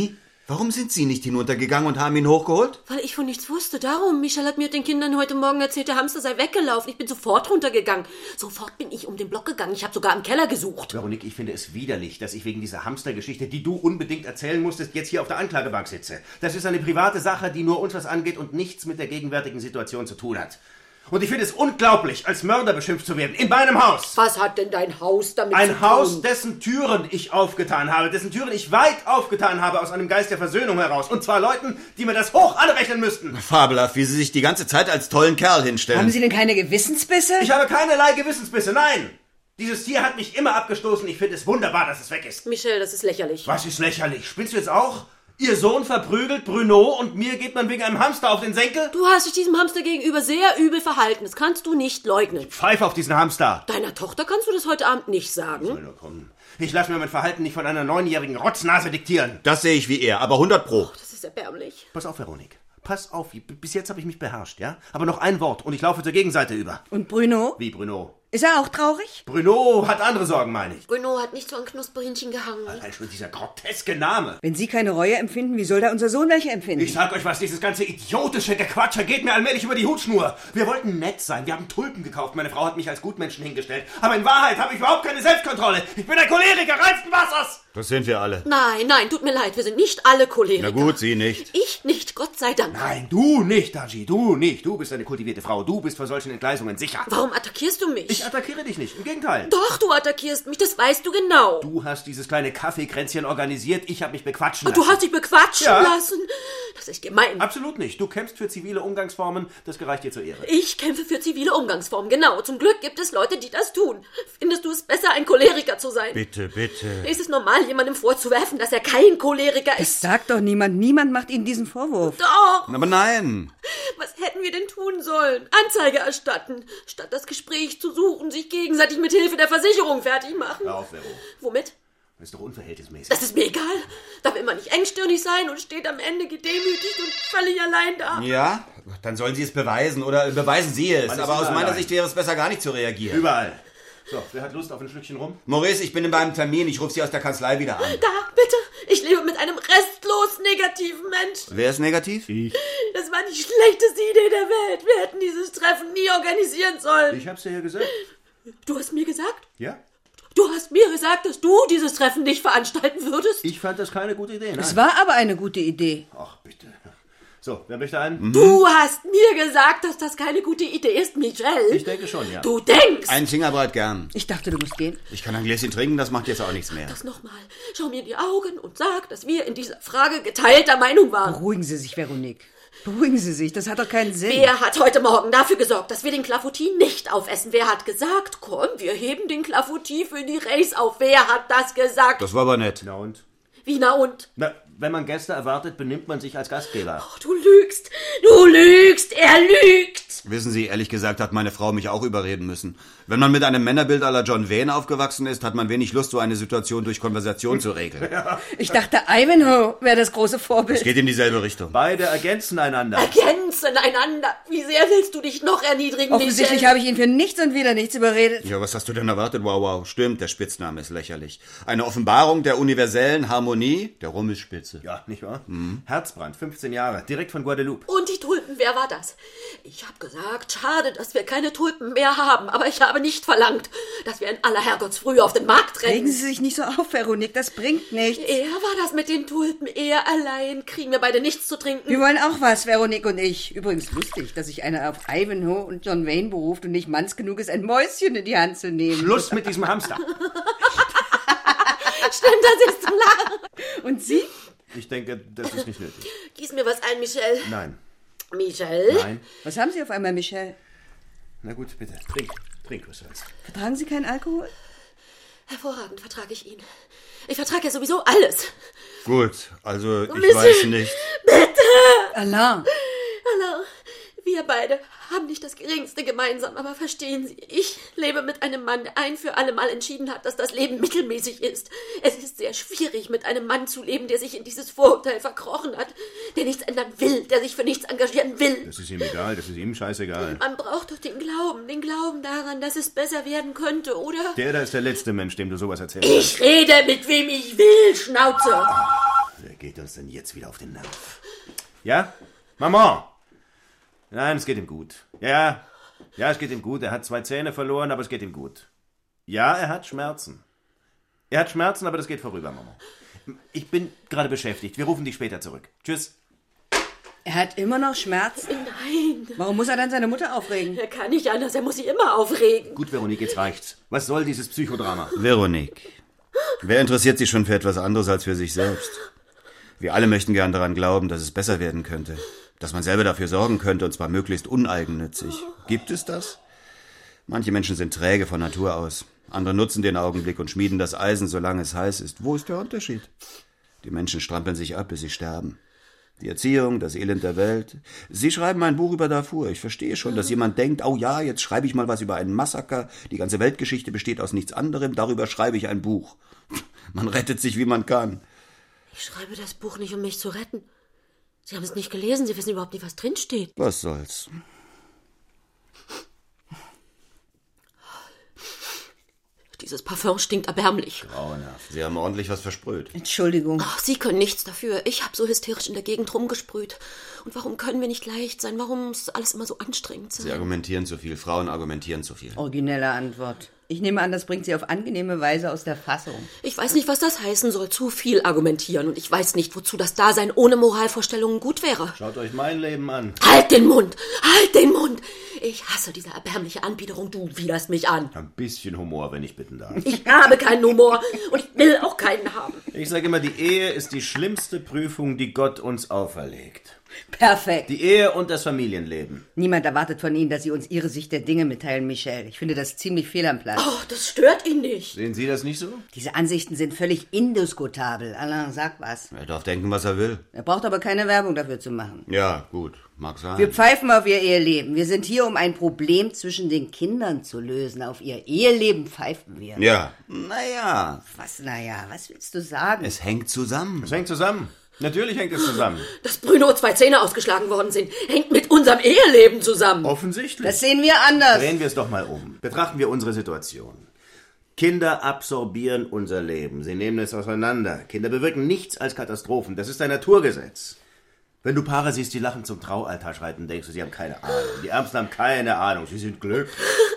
Warum sind Sie nicht hinuntergegangen und haben ihn hochgeholt? Weil ich von nichts wusste. Darum. Michel hat mir und den Kindern heute Morgen erzählt, der Hamster sei weggelaufen. Ich bin sofort runtergegangen. Sofort bin ich um den Block gegangen. Ich habe sogar im Keller gesucht. Veronique, ich finde es widerlich, dass ich wegen dieser Hamstergeschichte, die du unbedingt erzählen musstest, jetzt hier auf der Anklagebank sitze. Das ist eine private Sache, die nur uns was angeht und nichts mit der gegenwärtigen Situation zu tun hat. Und ich finde es unglaublich, als Mörder beschimpft zu werden. In meinem Haus. Was hat denn dein Haus damit zu tun? Ein Haus, dessen Türen ich aufgetan habe, dessen Türen ich weit aufgetan habe aus einem Geist der Versöhnung heraus. Und zwar Leuten, die mir das hoch anrechnen müssten. Fabelhaft, wie Sie sich die ganze Zeit als tollen Kerl hinstellen. Haben Sie denn keine Gewissensbisse? Ich habe keinerlei Gewissensbisse, nein. Dieses Tier hat mich immer abgestoßen. Ich finde es wunderbar, dass es weg ist. Michel, das ist lächerlich. Was ist lächerlich? Spinnst du jetzt auch? Ihr Sohn verprügelt Bruno und mir geht man wegen einem Hamster auf den Senkel? Du hast dich diesem Hamster gegenüber sehr übel verhalten. Das kannst du nicht leugnen. Pfeif auf diesen Hamster. Deiner Tochter kannst du das heute Abend nicht sagen. Soll nur kommen. Ich lasse mir mein Verhalten nicht von einer 9-jährigen Rotznase diktieren. Das sehe ich wie er, aber 100 Pro. Das ist erbärmlich. Pass auf, Veronique. Pass auf. Bis jetzt habe ich mich beherrscht, ja? Aber noch ein Wort und ich laufe zur Gegenseite über. Und Bruno? Wie, Bruno? Ist er auch traurig? Bruno hat andere Sorgen, meine ich. Bruno hat nicht so ein Knusperhähnchen gehangen. Allein schon dieser groteske Name. Wenn Sie keine Reue empfinden, wie soll da unser Sohn welche empfinden? Ich sag euch was, dieses ganze idiotische Gequatsche geht mir allmählich über die Hutschnur. Wir wollten nett sein, wir haben Tulpen gekauft, meine Frau hat mich als Gutmenschen hingestellt. Aber in Wahrheit habe ich überhaupt keine Selbstkontrolle. Ich bin ein Choleriker reinsten Wassers. Das sind wir alle. Nein, tut mir leid, wir sind nicht alle Choleriker. Na gut, Sie nicht. Ich nicht, Gott sei Dank. Nein, du nicht, Daji, du nicht. Du bist eine kultivierte Frau, du bist vor solchen Entgleisungen sicher. Warum attackierst du mich? Ich attackiere dich nicht, im Gegenteil. Doch, du attackierst mich, das weißt du genau. Du hast dieses kleine Kaffeekränzchen organisiert, ich habe mich bequatschen Und lassen. du hast dich bequatschen Ja. lassen? Das ist gemein. Absolut nicht. Du kämpfst für zivile Umgangsformen, das gereicht dir zur Ehre. Ich kämpfe für zivile Umgangsformen, genau. Zum Glück gibt es Leute, die das tun. Findest du es besser, ein Choleriker zu sein? Bitte, bitte. Ist es normal, jemandem vorzuwerfen, dass er kein Choleriker Das ist? sagt doch niemand. Niemand macht Ihnen diesen Vorwurf. Doch! Aber nein. Was hätten wir denn tun sollen? Anzeige erstatten. Statt das Gespräch zu suchen, sich gegenseitig mit Hilfe der Versicherung fertig machen. Hör auf, Vero. Womit? Das ist doch unverhältnismäßig. Das ist mir egal. Da will man nicht engstirnig sein und steht am Ende gedemütigt und völlig allein da. Ja, dann sollen Sie es beweisen oder beweisen Sie es. Man ist Aber aus immer meiner allein. Sicht wäre es besser, gar nicht zu reagieren. Überall. So, wer hat Lust auf ein Schlückchen rum? Maurice, ich bin in meinem Termin. Ich rufe Sie aus der Kanzlei wieder an. Da, bitte. Ich lebe mit einem restlos negativen Menschen. Wer ist negativ? Ich. Das war die schlechteste Idee der Welt. Wir hätten dieses Treffen nie organisieren sollen. Ich hab's dir ja gesagt. Du hast mir gesagt? Ja? Du hast mir gesagt, dass du dieses Treffen nicht veranstalten würdest? Ich fand das keine gute Idee, nein. Es war aber eine gute Idee. Ach, bitte. So, wer möchte einen? Du hast mir gesagt, dass das keine gute Idee ist, Michel. Ich denke schon, ja. Du denkst. Ein Fingerbreit gern. Ich dachte, du musst gehen. Ich kann ein Gläschen trinken, das macht jetzt auch nichts mehr. Das nochmal. Schau mir in die Augen und sag, dass wir in dieser Frage geteilter Meinung waren. Beruhigen Sie sich, Veronique. Beruhigen Sie sich, das hat doch keinen Sinn. Wer hat heute Morgen dafür gesorgt, dass wir den Clafoutis nicht aufessen? Wer hat gesagt, komm, wir heben den Clafoutis für die Race auf? Wer hat das gesagt? Das war aber nett. Na und? Wie, na und? Na, wenn man Gäste erwartet, benimmt man sich als Gastgeber. Oh, du lügst, er lügt. Wissen Sie, ehrlich gesagt hat meine Frau mich auch überreden müssen. Wenn man mit einem Männerbild à la John Wayne aufgewachsen ist, hat man wenig Lust, so eine Situation durch Konversation zu regeln. Ich dachte, Ivanhoe wäre das große Vorbild. Es geht in dieselbe Richtung. Beide ergänzen einander. Ergänzen einander. Wie sehr willst du dich noch erniedrigen, Offensichtlich Michel? habe ich ihn für nichts und wieder nichts überredet. Ja, was hast du denn erwartet? Wow. Stimmt, der Spitzname ist lächerlich. Eine Offenbarung der universellen Harmonie der Rummelspitze. Ja, nicht wahr? Herzbrand, 15 Jahre, direkt von Guadeloupe. Und die Tulpen, wer war das? Ich habe gesagt, schade, dass wir keine Tulpen mehr haben, aber ich habe nicht verlangt, dass wir in aller Herrgottsfrühe auf den Markt Regen rennen. Sie sich nicht so auf, Veronique, das bringt nichts. Er war das mit den Tulpen, er allein. Kriegen wir beide nichts zu trinken. Wir wollen auch was, Veronique und ich. Übrigens lustig, dass sich einer auf Ivanhoe und John Wayne beruft und nicht manns genug ist, ein Mäuschen in die Hand zu nehmen. Schluss mit diesem Hamster. Stimmt, das ist zum Lachen. Und Sie? Ich denke, das ist nicht nötig. Gieß mir was ein, Michel. Nein. Michel? Nein. Was haben Sie auf einmal, Michel? Na gut, bitte, trink, was soll's. Vertragen Sie keinen Alkohol? Hervorragend vertrage ich ihn. Ich vertrage ja sowieso alles. Gut, also ich Michel. weiß nicht. Alain, Hallo, wir beide haben nicht das Geringste gemeinsam, aber verstehen Sie, ich lebe mit einem Mann, der ein für alle Mal entschieden hat, dass das Leben mittelmäßig ist. Es ist sehr schwierig, mit einem Mann zu leben, der sich in dieses Vorurteil verkrochen hat, der nichts ändern will, der sich für nichts engagieren will. Das ist ihm egal, das ist ihm scheißegal. Man braucht doch den Glauben daran, dass es besser werden könnte, oder? Der da ist der letzte Mensch, dem du sowas erzählst. Ich rede mit wem ich will, Schnauze. Der geht uns denn jetzt wieder auf den Nerv? Ja? Maman! Nein, es geht ihm gut. Ja, es geht ihm gut. Er hat 2 Zähne verloren, aber es geht ihm gut. Ja, er hat Schmerzen. Er hat Schmerzen, aber das geht vorüber, Maman. Ich bin gerade beschäftigt. Wir rufen dich später zurück. Tschüss. Er hat immer noch Schmerzen? Nein. Warum muss er dann seine Mutter aufregen? Er kann nicht anders, er muss sich immer aufregen. Gut, Veronique, jetzt reicht's. Was soll dieses Psychodrama? Veronique, wer interessiert sich schon für etwas anderes als für sich selbst? Wir alle möchten gern daran glauben, dass es besser werden könnte. Dass man selber dafür sorgen könnte, und zwar möglichst uneigennützig. Gibt es das? Manche Menschen sind träge von Natur aus. Andere nutzen den Augenblick und schmieden das Eisen, solange es heiß ist. Wo ist der Unterschied? Die Menschen strampeln sich ab, bis sie sterben. Die Erziehung, das Elend der Welt. Sie schreiben ein Buch über Darfur. Ich verstehe schon, dass jemand denkt, oh ja, jetzt schreibe ich mal was über einen Massaker. Die ganze Weltgeschichte besteht aus nichts anderem. Darüber schreibe ich ein Buch. Man rettet sich, wie man kann. Ich schreibe das Buch nicht, um mich zu retten. Sie haben es nicht gelesen, Sie wissen überhaupt nicht, was drinsteht. Was soll's? Dieses Parfum stinkt erbärmlich. Grauenhaft. Sie haben ordentlich was versprüht. Entschuldigung. Ach, Sie können nichts dafür. Ich habe so hysterisch in der Gegend rumgesprüht. Und warum können wir nicht leicht sein? Warum muss alles immer so anstrengend sein? Sie argumentieren zu viel. Frauen argumentieren zu viel. Originelle Antwort. Ich nehme an, das bringt Sie auf angenehme Weise aus der Fassung. Ich weiß nicht, was das heißen soll. Zu viel argumentieren. Und ich weiß nicht, wozu das Dasein ohne Moralvorstellungen gut wäre. Schaut euch mein Leben an. Halt den Mund! Halt den Mund! Ich hasse diese erbärmliche Anbiederung. Du widerst mich an. Ein bisschen Humor, wenn ich bitten darf. Ich habe keinen Humor. Und ich will auch keinen haben. Ich sage immer, die Ehe ist die schlimmste Prüfung, die Gott uns auferlegt. Perfekt. Die Ehe und das Familienleben. Niemand erwartet von Ihnen, dass Sie uns Ihre Sicht der Dinge mitteilen, Michel. Ich finde das ziemlich fehl am Platz. Oh, das stört ihn nicht. Sehen Sie das nicht so? Diese Ansichten sind völlig indiskutabel. Alain, sag was. Er darf denken, was er will. Er braucht aber keine Werbung dafür zu machen. Ja, gut. Mag sein. Wir pfeifen auf Ihr Eheleben. Wir sind hier, um ein Problem zwischen den Kindern zu lösen. Auf Ihr Eheleben pfeifen wir. Ja. Naja. Was, naja, was willst du sagen? Es hängt zusammen. Es hängt zusammen. Natürlich hängt es zusammen. Dass Bruno 2 Zähne ausgeschlagen worden sind, hängt mit unserem Eheleben zusammen. Offensichtlich. Das sehen wir anders. Drehen wir es doch mal um. Betrachten wir unsere Situation. Kinder absorbieren unser Leben. Sie nehmen es auseinander. Kinder bewirken nichts als Katastrophen. Das ist ein Naturgesetz. Wenn du Paare siehst, die lachen zum Traualtar schreiten, denkst du, sie haben keine Ahnung. Die Ärmsten haben keine Ahnung. Sie sind glücklich.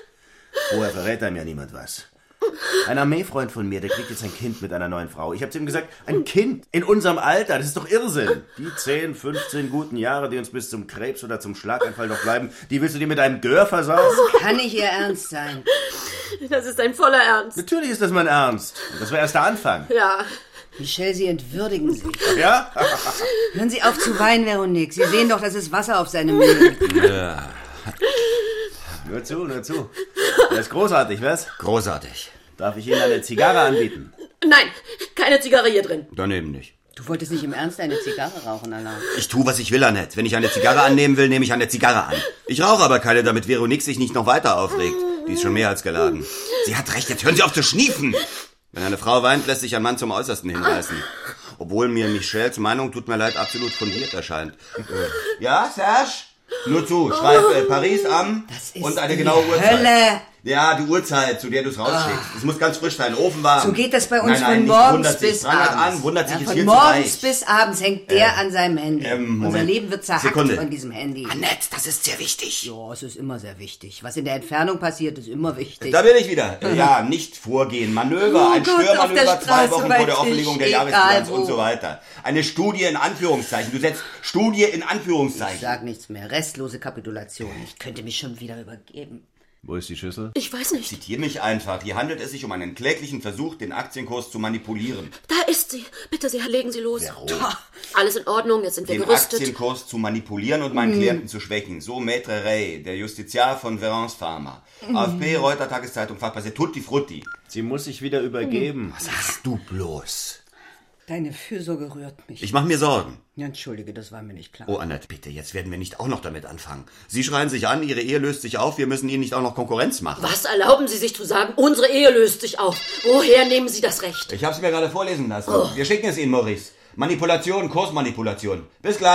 Vorher verrät einem ja niemand was. Ein Armeefreund von mir, der kriegt jetzt ein Kind mit einer neuen Frau. Ich habe zu ihm gesagt, ein Kind in unserem Alter, das ist doch Irrsinn. Die 10, 15 guten Jahre, die uns bis zum Krebs oder zum Schlaganfall noch bleiben, die willst du dir mit einem Gör versauen? Kann nicht Ihr Ernst sein. Das ist ein voller Ernst. Natürlich ist das mein Ernst. Das war erst der Anfang. Ja. Michel, Sie entwürdigen sich. Ja? Hören Sie auf zu weinen, Veronique. Sie sehen doch, das ist Wasser auf seine Mühlen. Ja. Nur zu. Das ist großartig, was? Großartig. Darf ich Ihnen eine Zigarre anbieten? Nein, keine Zigarre hier drin. Daneben nicht. Du wolltest nicht im Ernst eine Zigarre rauchen, Alain. Ich tue, was ich will, Annette. Wenn ich eine Zigarre annehmen will, nehme ich eine Zigarre an. Ich rauche aber keine, damit Veronique sich nicht noch weiter aufregt. Die ist schon mehr als geladen. Sie hat recht, jetzt hören Sie auf zu schniefen. Wenn eine Frau weint, lässt sich ein Mann zum Äußersten hinreißen. Obwohl mir Michels Meinung, tut mir leid, absolut fundiert erscheint. Ja, Serge? Nur zu, schreib Paris am und eine genaue Uhrzeit. Hölle! Ja, die Uhrzeit, zu der du es rausschickst. Es muss ganz frisch sein, Ofen warm. So geht das bei uns nein, von nicht morgens wundert sich. bis Prangert abends. an, wundert sich, Ja, ist von viel zu morgens reich. bis abends hängt der an seinem Handy. Moment. Unser Leben wird zerhackt Sekunde. von diesem Handy. Annette, das ist sehr wichtig. Ja, es ist immer sehr wichtig. Was in der Entfernung passiert, ist immer wichtig. Da bin ich wieder. Ja, nicht vorgehen. Manöver, Oh ein Gott, auf Störmanöver, der 2 Straße Wochen vor weit der Offenlegung der ich, Jahresbilanz egal wo. und so weiter. Eine Studie in Anführungszeichen. Du setzt Studie in Anführungszeichen. Ich sag nichts mehr. Restlose Kapitulation. Ich könnte mich schon wieder übergeben. Wo ist die Schüssel? Ich weiß nicht. Zitiere mich einfach. Hier handelt es sich um einen kläglichen Versuch, den Aktienkurs zu manipulieren. Da ist sie. Bitte sehr, legen Sie los. Vero. Alles in Ordnung, jetzt sind wir Den gerüstet. Aktienkurs zu manipulieren und meinen Klienten zu schwächen. So Maître Rey, der Justiziar von Verance Pharma. AFP, Reuter Tageszeitung, Fachpresse, Tutti Frutti. Sie muss sich wieder übergeben. Was hast du bloß? Deine Fürsorge rührt mich. Ich mache mir Sorgen. Ja, entschuldige, das war mir nicht klar. Oh, Annette, bitte, jetzt werden wir nicht auch noch damit anfangen. Sie schreien sich an, Ihre Ehe löst sich auf, wir müssen Ihnen nicht auch noch Konkurrenz machen. Was erlauben Sie sich zu sagen? Unsere Ehe löst sich auf. Woher nehmen Sie das Recht? Ich habe es mir gerade vorlesen lassen. Wir schicken es Ihnen, Maurice. Manipulation, Kursmanipulation. Bis gleich.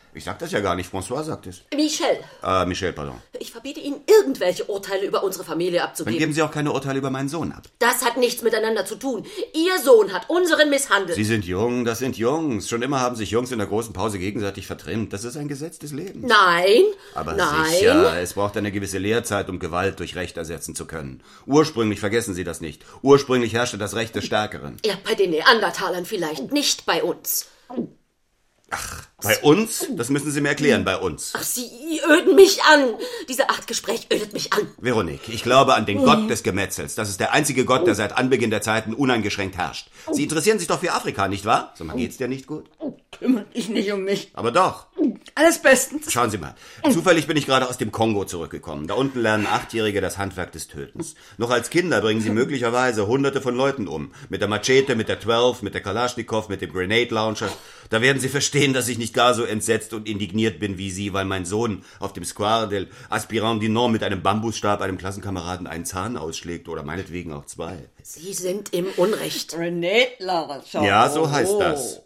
Ich sag das ja gar nicht, François sagt es. Michel, Michel, pardon. ich verbiete Ihnen, irgendwelche Urteile über unsere Familie Dann abzugeben. geben Sie auch keine Urteile über meinen Sohn ab. Das hat nichts miteinander zu tun. Ihr Sohn hat unseren misshandelt. Sie sind jung, das sind Jungs. Schon immer haben sich Jungs in der großen Pause gegenseitig vertrimmt. Das ist ein Gesetz des Lebens. Nein, Aber nein. sicher, es braucht eine gewisse Lehrzeit, um Gewalt durch Recht ersetzen zu können. Ursprünglich, vergessen Sie das nicht, ursprünglich herrschte das Recht des Stärkeren. Ja, bei den Neandertalern vielleicht, nicht bei uns. Bei uns? Das müssen Sie mir erklären, bei uns. Ach, Sie öden mich an. Diese Art Gespräch ödet mich an. Veronique, ich glaube an den Gott des Gemetzels. Das ist der einzige Gott, der seit Anbeginn der Zeiten uneingeschränkt herrscht. Sie interessieren sich doch für Afrika, nicht wahr? Sag mal, geht's dir nicht gut? Kümmert dich nicht um mich. Aber doch. Alles bestens. Schauen Sie mal. Zufällig bin ich gerade aus dem Kongo zurückgekommen. Da unten lernen 8-Jährige das Handwerk des Tötens. Noch als Kinder bringen sie möglicherweise Hunderte von Leuten um. Mit der Machete, mit der 12, mit der Kalaschnikow, mit dem Grenade Launcher. Da werden Sie verstehen, dass ich nicht gar so entsetzt und indigniert bin wie Sie, weil mein Sohn auf dem Square del Aspirant du Nord mit einem Bambusstab einem Klassenkameraden einen Zahn ausschlägt oder meinetwegen auch 2. Sie sind im Unrecht. Grenade Launcher. Ja, so heißt das.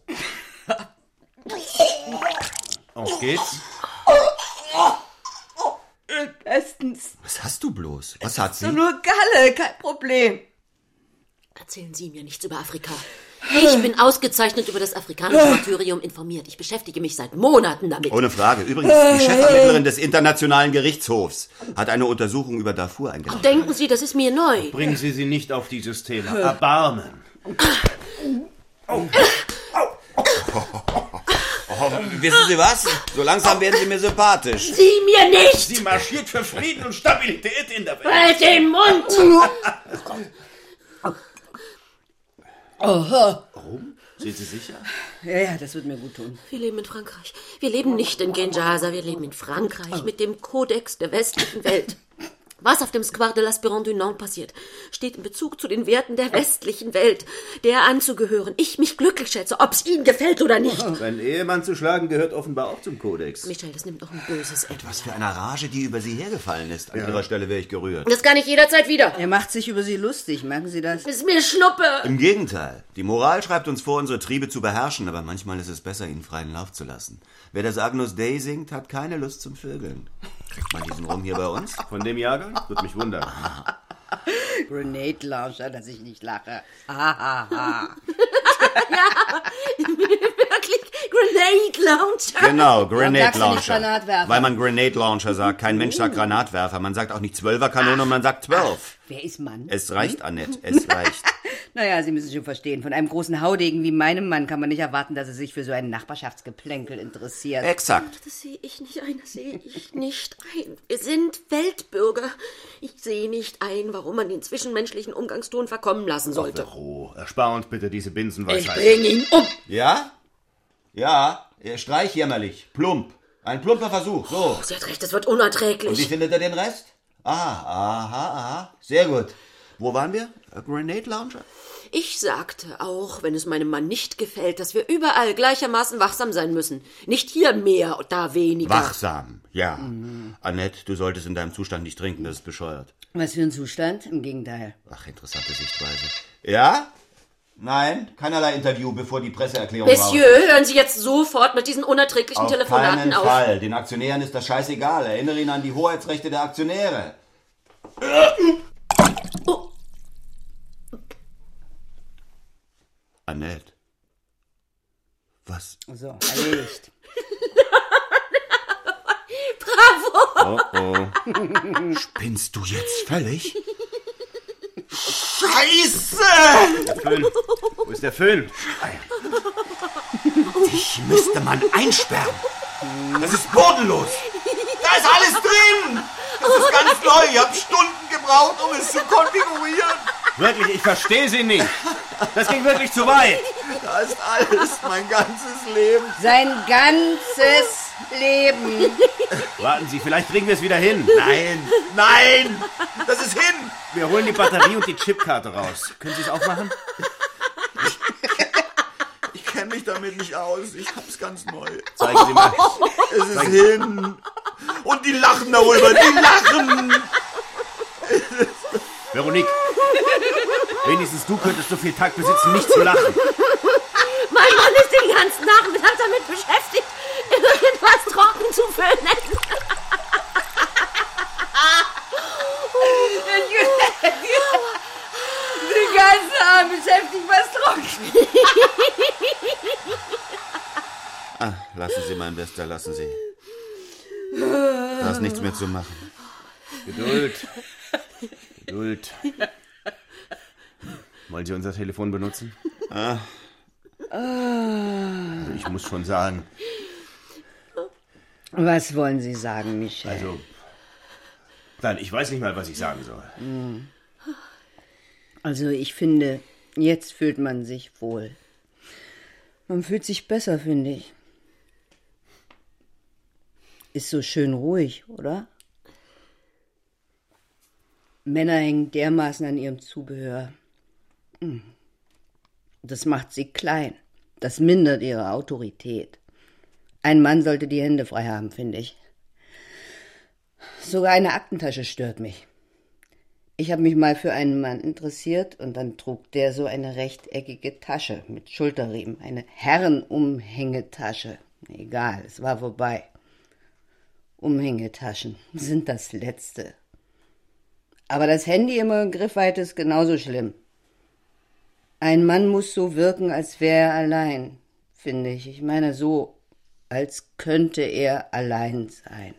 Auf geht's. Bestens. Was hast du bloß? Was hat sie? So nur Galle, kein Problem. Erzählen Sie mir nichts über Afrika. Ich bin ausgezeichnet über das afrikanische Martyrium informiert. Ich beschäftige mich seit Monaten damit. Ohne Frage. Übrigens, die Chefermittlerin des Internationalen Gerichtshofs hat eine Untersuchung über Darfur eingeleitet. Denken Sie, das ist mir neu. Bringen Sie sie nicht auf dieses Thema. Erbarmen. Wissen Sie was? So langsam werden Sie mir sympathisch. Sie mir nicht! Sie marschiert für Frieden und Stabilität in der Welt. Halt den Mund! Warum? Sind Sie sicher? Ja, das wird mir gut tun. Wir leben in Frankreich. Wir leben nicht in Kinshasa, wir leben in Frankreich mit dem Kodex der westlichen Welt. Was auf dem Square de l'Aspirant du Nord passiert, steht in Bezug zu den Werten der westlichen Welt, der anzugehören. Ich mich glücklich schätze, ob's Ihnen gefällt oder nicht. Sein Ehemann zu schlagen gehört offenbar auch zum Kodex. Michel, das nimmt doch ein böses Ende. Was für eine Rage, die über Sie hergefallen ist. An Ihrer Stelle wäre ich gerührt. Das kann ich jederzeit wieder. Er macht sich über sie lustig, merken Sie das? Ist mir Schnuppe. Im Gegenteil. Die Moral schreibt uns vor, unsere Triebe zu beherrschen, aber manchmal ist es besser, ihnen freien Lauf zu lassen. Wer das Agnus Dei singt, hat keine Lust zum Vögeln. Kriegt man diesen rum hier bei uns? Von dem Jahrgang? Würde mich wundern. Grenade Launcher, dass ich nicht lache. Ha. Wirklich, Grenade Launcher. Genau, Grenade sagst du nicht Launcher. Granatwerfer? Weil man Grenade Launcher sagt. Kein Mensch sagt Granatwerfer. Man sagt auch nicht 12er-Kanone, man sagt 12. Wer ist Mann? Es reicht, Annette, es reicht. Naja, Sie müssen schon verstehen, von einem großen Haudegen wie meinem Mann kann man nicht erwarten, dass er sich für so ein Nachbarschaftsgeplänkel interessiert. Exakt. Das sehe ich nicht ein, das sehe ich nicht ein. Wir sind Weltbürger. Ich sehe nicht ein, warum man den zwischenmenschlichen Umgangston verkommen lassen sollte. Oh, erspar uns bitte diese Ich Binsenweisheit. bringe ihn um. Ja? Ja, streich jämmerlich. Plump. Ein plumper Versuch, so. Sie hat recht, das wird Und wie unerträglich. findet er den Rest? Aha. Sehr gut. Wo waren wir? Grenade Launcher? Ich sagte auch, wenn es meinem Mann nicht gefällt, dass wir überall gleichermaßen wachsam sein müssen. Nicht hier mehr, da weniger. Wachsam, ja. Annette, du solltest in deinem Zustand nicht trinken, das ist bescheuert. Was für ein Zustand? Im Gegenteil. Ach, interessante Sichtweise. Ja? Nein, keinerlei Interview, bevor die Presseerklärung Monsieur, hören Sie jetzt sofort mit diesen unerträglichen Auf Telefonaten keinen auf. Fall. Den Aktionären ist das scheißegal. Erinnere ihn an die Hoheitsrechte der Aktionäre. Oh, Annette. Was? So, erledigt. bravo! Oh. Spinnst du jetzt völlig? Scheiße! Der Föhn. Wo ist der Föhn? Dich müsste man einsperren. Das ist bodenlos. Da ist alles drin. Das ist ganz neu. Ich habe Stunden gebraucht, um es zu konfigurieren. Wirklich, ich verstehe Sie nicht. Das ging wirklich zu weit. Da ist alles, mein ganzes Leben. Sein ganzes Leben. Warten Sie, vielleicht kriegen wir es wieder hin. Nein, das ist hin. Wir holen die Batterie und die Chipkarte raus. Können Sie es aufmachen? Ich kenne mich damit nicht aus. Ich hab's ganz neu. Zeigen Sie mal. Es ist hin. Und die lachen darüber. Die lachen. Veronique, wenigstens du könntest so viel Takt besitzen, nicht zu lachen. Mein Mann ist den ganzen Nachmittag damit beschäftigt, irgendwas Lassen Sie, mein Bester, lassen Sie. Da ist nichts mehr zu machen. Geduld. Geduld. Wollen Sie unser Telefon benutzen? Also ich muss schon sagen. Was wollen Sie sagen, Michel? Also, nein, ich weiß nicht mal, was ich sagen soll. Also ich finde, jetzt fühlt man sich wohl. Man fühlt sich besser, finde ich. Ist so schön ruhig, oder? Männer hängen dermaßen an ihrem Zubehör. Das macht sie klein. Das mindert ihre Autorität. Ein Mann sollte die Hände frei haben, finde ich. Sogar eine Aktentasche stört mich. Ich habe mich mal für einen Mann interessiert und dann trug der so eine rechteckige Tasche mit Schulterriemen, eine Herrenumhängetasche. Egal, es war vorbei. Umhängetaschen sind das Letzte. Aber das Handy immer in Griffweite ist genauso schlimm. Ein Mann muss so wirken, als wäre er allein, finde ich. Ich meine so, als könnte er allein sein.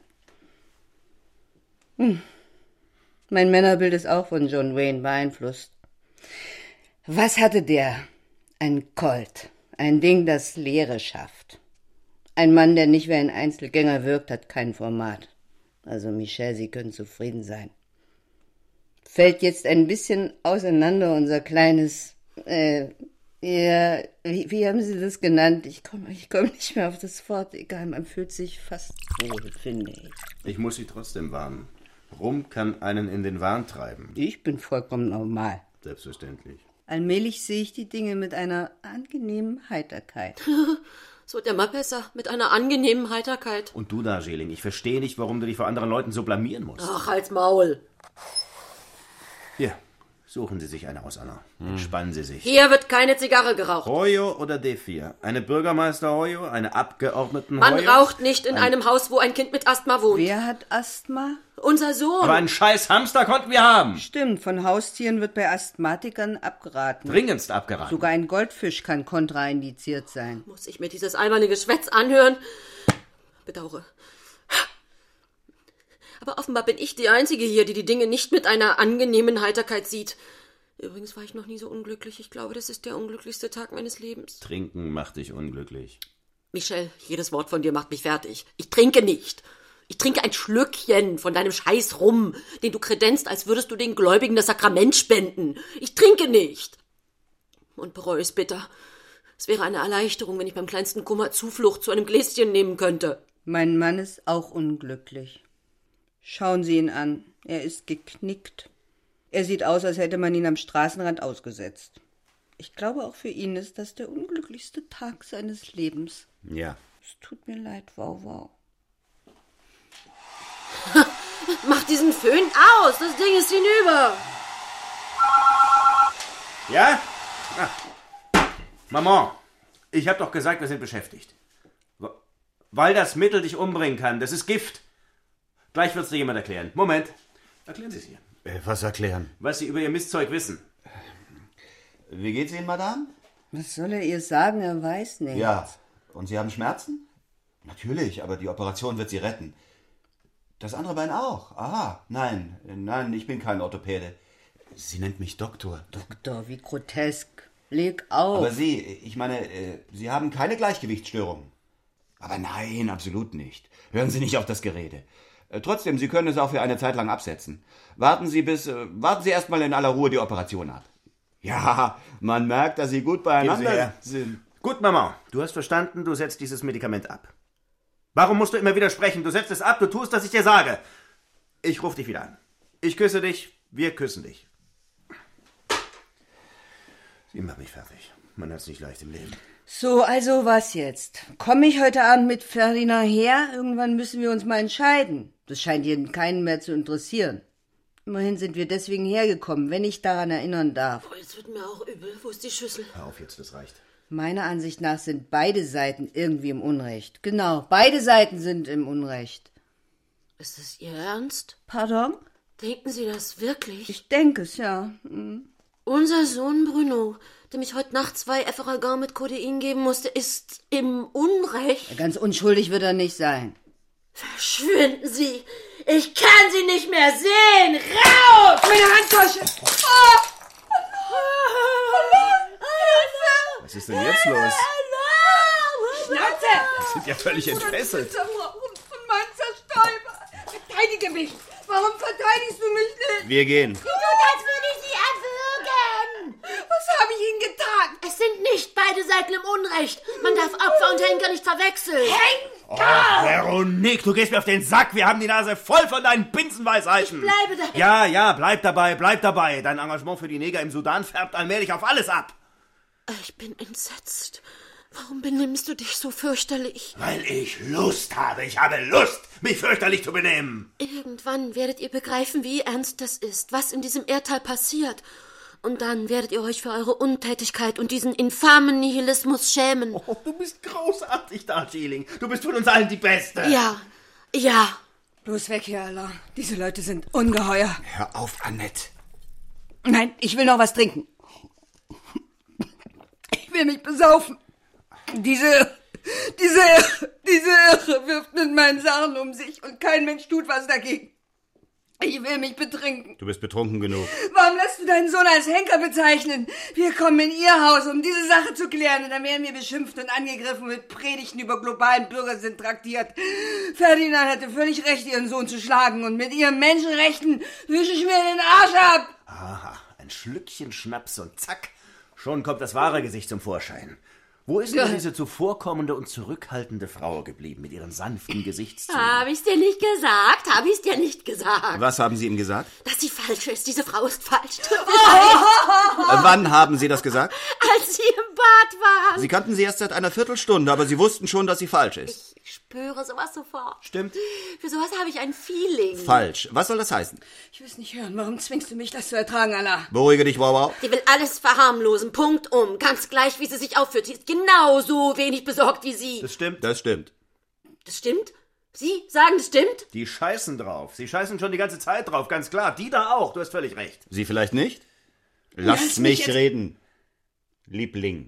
Mein Männerbild ist auch von John Wayne beeinflusst. Was hatte der? Ein Colt. Ein Ding, das Leere schafft. Ein Mann, der nicht wie ein Einzelgänger wirkt, hat kein Format. Also Michel, Sie können zufrieden sein. Fällt jetzt ein bisschen auseinander unser kleines, ja, wie haben Sie das genannt? Ich komm nicht mehr auf das Wort. Egal, man fühlt sich fast wohl, finde ich. Ich muss Sie trotzdem warnen. Rum kann einen in den Wahn treiben. Ich bin vollkommen normal. Selbstverständlich. Allmählich sehe ich die Dinge mit einer angenehmen Heiterkeit. Es wird ja mal besser, mit einer angenehmen Heiterkeit. Und du, Darjeeling, ich verstehe nicht, warum du dich vor anderen Leuten so blamieren musst. Ach, halt's Maul. Hier, suchen Sie sich eine aus, Anna. Entspannen Sie sich. Hier wird keine Zigarre geraucht. Hoyo oder D4? Eine Bürgermeister Hoyo? Eine Abgeordneten Man Hoyo? raucht nicht in einem Haus, wo ein Kind mit Asthma wohnt. Wer hat Asthma? Unser Sohn. Aber einen scheiß Hamster konnten wir haben. Stimmt, von Haustieren wird bei Asthmatikern abgeraten. Dringendst abgeraten. Sogar ein Goldfisch kann kontraindiziert sein. Muss ich mir dieses alberne Geschwätz anhören? Bedauere. Aber offenbar bin ich die Einzige hier, die Dinge nicht mit einer angenehmen Heiterkeit sieht. Übrigens war ich noch nie so unglücklich. Ich glaube, das ist der unglücklichste Tag meines Lebens. Trinken macht dich unglücklich. Michel, jedes Wort von dir macht mich fertig. Ich trinke nicht. Ich trinke ein Schlückchen von deinem Scheiß Rum, den du kredenzt, als würdest du den Gläubigen das Sakrament spenden. Ich trinke nicht. Und bereue es bitter. Es wäre eine Erleichterung, wenn ich beim kleinsten Kummer Zuflucht zu einem Gläschen nehmen könnte. Mein Mann ist auch unglücklich. Schauen Sie ihn an. Er ist geknickt. Er sieht aus, als hätte man ihn am Straßenrand ausgesetzt. Ich glaube, auch für ihn ist das der unglücklichste Tag seines Lebens. Ja. Es tut mir leid, Wow. Mach diesen Föhn aus, das Ding ist hinüber. Ja? Maman, ich hab doch gesagt, wir sind beschäftigt. Weil das Mittel dich umbringen kann. Das ist Gift. Gleich wird's dir jemand erklären. Moment. Erklären Sie es ihr. Was erklären? Was Sie über Ihr Mistzeug wissen. Wie geht's Ihnen, Madame? Was soll er ihr sagen? Er weiß nicht. Ja. Und Sie haben Schmerzen? Natürlich, aber die Operation wird Sie retten. Das andere Bein auch? Aha. Nein, ich bin kein Orthopäde. Sie nennt mich Doktor. Doktor, wie grotesk. Leg auf. Aber Sie, ich meine, Sie haben keine Gleichgewichtsstörung. Aber nein, absolut nicht. Hören Sie nicht auf das Gerede. Trotzdem, Sie können es auch für eine Zeit lang absetzen. Warten Sie erst mal in aller Ruhe die Operation ab. Ja, man merkt, dass Sie gut beieinander sind. Gut, Mama, du hast verstanden, du setzt dieses Medikament ab. Warum musst du immer widersprechen? Du setzt es ab, du tust, was ich dir sage. Ich rufe dich wieder an. Ich küsse dich, wir küssen dich. Sie macht mich fertig. Man hat's nicht leicht im Leben. So, also was jetzt? Komme ich heute Abend mit Ferdinand her? Irgendwann müssen wir uns mal entscheiden. Das scheint hier keinen mehr zu interessieren. Immerhin sind wir deswegen hergekommen, wenn ich daran erinnern darf. Oh, jetzt wird mir auch übel. Wo ist die Schüssel? Hör auf jetzt, das reicht. Meiner Ansicht nach sind beide Seiten irgendwie im Unrecht. Genau, beide Seiten sind im Unrecht. Ist es Ihr Ernst? Pardon? Denken Sie das wirklich? Ich denke es, ja. Unser Sohn Bruno, der mich heute Nacht 2 Efferalgan mit Codein geben musste, ist im Unrecht. Ganz unschuldig wird er nicht sein. Verschwinden Sie! Ich kann Sie nicht mehr sehen! Raus! Meine Handtasche! Was ist denn jetzt los? Schnauze! Sie sind ja völlig entfesselt. Von meinem Zerstäuber! Verteidige mich! Warum verteidigst du mich nicht? Wir gehen. Du, als würde ich Sie erwürgen! Was habe ich Ihnen getan? Es sind nicht beide Seiten im Unrecht. Man darf Opfer und Henker nicht verwechseln. Oh, Veronique, du gehst mir auf den Sack. Wir haben die Nase voll von deinen Binsenweisheiten. Ich bleibe dabei. Ja, bleib dabei. Dein Engagement für die Neger im Sudan färbt allmählich auf alles ab. Ich bin entsetzt. Warum benimmst du dich so fürchterlich? Weil ich Lust habe. Ich habe Lust, mich fürchterlich zu benehmen. Irgendwann werdet ihr begreifen, wie ernst das ist, was in diesem Erdteil passiert. Und dann werdet ihr euch für eure Untätigkeit und diesen infamen Nihilismus schämen. Oh, du bist großartig, Darjeeling. Du bist von uns allen die Beste. Ja. Bloß weg hier, Alain. Diese Leute sind ungeheuer. Hör auf, Annette. Nein, ich will noch was trinken. Ich will mich besaufen. Diese Irre wirft mit meinen Sachen um sich und kein Mensch tut was dagegen. Ich will mich betrinken. Du bist betrunken genug. Warum lässt du deinen Sohn als Henker bezeichnen? Wir kommen in ihr Haus, um diese Sache zu klären, und dann werden wir beschimpft und angegriffen, mit Predigten über globalen Bürgersinn traktiert. Ferdinand hatte völlig recht, ihren Sohn zu schlagen, und mit ihren Menschenrechten wische ich mir den Arsch ab. Aha, ein Schlückchen Schnaps und zack, schon kommt das wahre Gesicht zum Vorschein. Wo ist denn diese zuvorkommende und zurückhaltende Frau geblieben mit ihren sanften Gesichtszügen? Hab ich's dir nicht gesagt? Hab ich's dir nicht gesagt? Was haben Sie ihm gesagt? Dass sie falsch ist. Diese Frau ist falsch. Wann haben Sie das gesagt? Als sie im Bad waren. Sie kannten sie erst seit einer Viertelstunde, aber Sie wussten schon, dass sie falsch ist. Ich spüre sowas sofort. Stimmt. Für sowas habe ich ein Feeling. Falsch. Was soll das heißen? Ich will's nicht hören. Warum zwingst du mich, das zu ertragen, Alain? Beruhige dich, Wow. Sie will alles verharmlosen. Punkt um. Ganz gleich, wie sie sich aufführt. Sie ist genauso wenig besorgt wie Sie. Das stimmt. Das stimmt. Das stimmt? Sie sagen, das stimmt? Die scheißen drauf. Sie scheißen schon die ganze Zeit drauf, ganz klar. Die da auch. Du hast völlig recht. Sie vielleicht nicht? Lass mich reden, Liebling.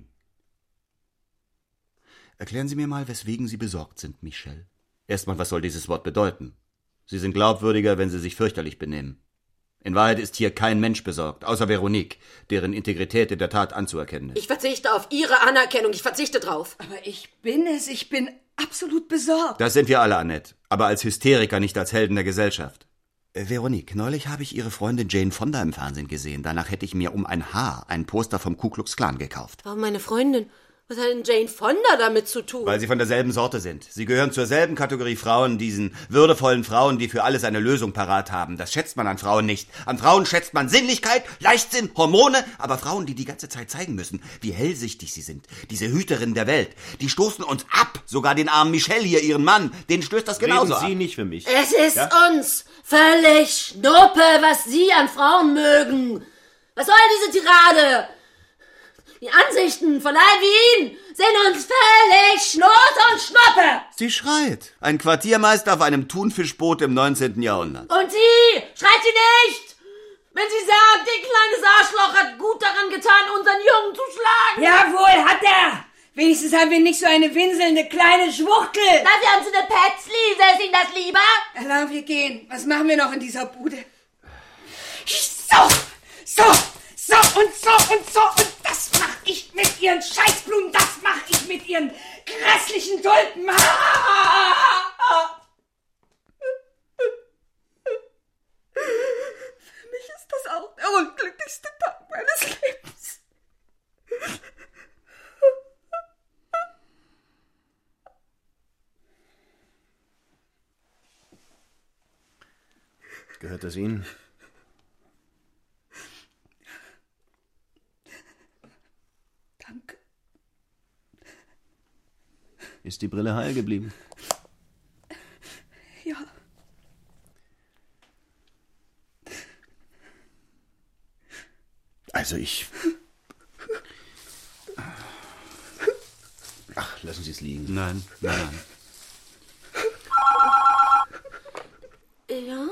Erklären Sie mir mal, weswegen Sie besorgt sind, Michel. Erstmal, was soll dieses Wort bedeuten? Sie sind glaubwürdiger, wenn Sie sich fürchterlich benehmen. In Wahrheit ist hier kein Mensch besorgt, außer Veronique, deren Integrität in der Tat anzuerkennen ist. Ich verzichte auf Ihre Anerkennung. Ich verzichte drauf. Aber ich bin es. Ich bin absolut besorgt. Das sind wir alle, Annette, aber als Hysteriker, nicht als Helden der Gesellschaft. Veronique, neulich habe ich Ihre Freundin Jane Fonda im Fernsehen gesehen. Danach hätte ich mir um ein Haar ein Poster vom Ku Klux Klan gekauft. Warum meine Freundin? Was hat denn Jane Fonda damit zu tun? Weil sie von derselben Sorte sind. Sie gehören zur selben Kategorie Frauen, diesen würdevollen Frauen, die für alles eine Lösung parat haben. Das schätzt man an Frauen nicht. An Frauen schätzt man Sinnlichkeit, Leichtsinn, Hormone, aber Frauen, die die ganze Zeit zeigen müssen, wie hellsichtig sie sind, diese Hüterinnen der Welt, die stoßen uns ab. Sogar den armen Michel hier, ihren Mann, den stößt das genauso Reden Sie ab. nicht für mich. Es ist uns völlig Schnuppe, was Sie an Frauen mögen. Was soll diese Tirade? Die Ansichten von all wie Ihnen sind uns völlig Schnurz und Schnuppe. Sie schreit. Ein Quartiermeister auf einem Thunfischboot im 19. Jahrhundert. Und Sie, schreit sie nicht! Wenn sie sagt, ihr kleines Arschloch hat gut daran getan, unseren Jungen zu schlagen. Jawohl, hat er! Wenigstens haben wir nicht so eine winselnde kleine Schwuchtel. Dafür haben Sie eine Petzli, ist Ihnen das lieber? Alain, wir gehen. Was machen wir noch in dieser Bude? So und das mach ich mit ihren Scheißblumen, das mach ich mit ihren grässlichen Tulpen. Für mich ist das auch der unglücklichste Tag meines Lebens. Gehört das Ihnen? Danke. Ist die Brille heil geblieben? Ja. Also Ach, lassen Sie es liegen. Nein. Ja?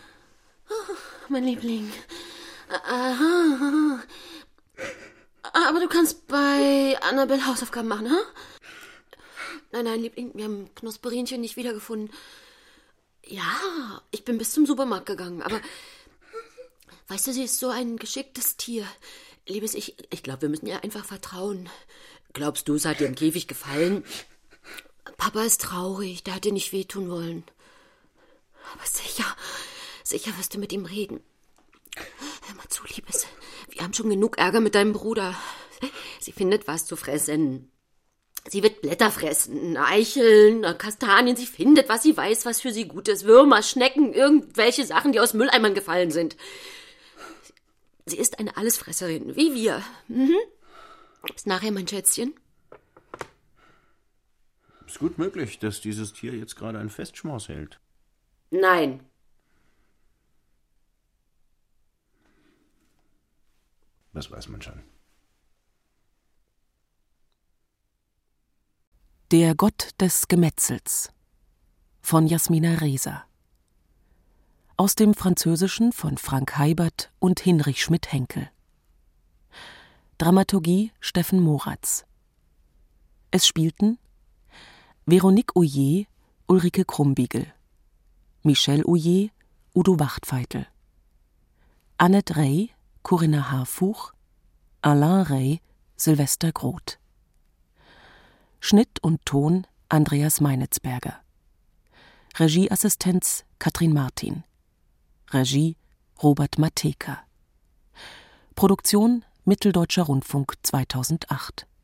Oh, mein Liebling. Aha. Aber du kannst bei Annabelle Hausaufgaben machen, ha? Nein, Liebling, wir haben Knusperinchen nicht wiedergefunden. Ja, ich bin bis zum Supermarkt gegangen, aber weißt du, sie ist so ein geschicktes Tier. Liebes, ich glaube, wir müssen ihr einfach vertrauen. Glaubst du, es hat ihr im Käfig gefallen? Papa ist traurig, der hat dir nicht wehtun wollen. Aber sicher wirst du mit ihm reden. Hör mal zu, Liebes, wir haben schon genug Ärger mit deinem Bruder. Sie findet was zu fressen. Sie wird Blätter fressen, Eicheln, Kastanien. Sie findet, was sie weiß, was für sie gut ist. Würmer, Schnecken, irgendwelche Sachen, die aus Mülleimern gefallen sind. Sie ist eine Allesfresserin, wie wir. Bis nachher, mein Schätzchen. Ist gut möglich, dass dieses Tier jetzt gerade einen Festschmaus hält. Nein. Das weiß man schon. Der Gott des Gemetzels von Jasmina Reza. Aus dem Französischen von Frank Heibert und Hinrich Schmidt-Henkel. Dramaturgie Steffen Moratz. Es spielten Veronique Ouillet, Ulrike Krumbiegel, Michel Ouillet, Udo Wachtfeitel, Annette Rey, Corinna Harfuch, Alain Rey, Sylvester Groth. Schnitt und Ton Andreas Meinitzberger. Regieassistenz Katrin Martin. Regie Robert Mateka. Produktion Mitteldeutscher Rundfunk 2008.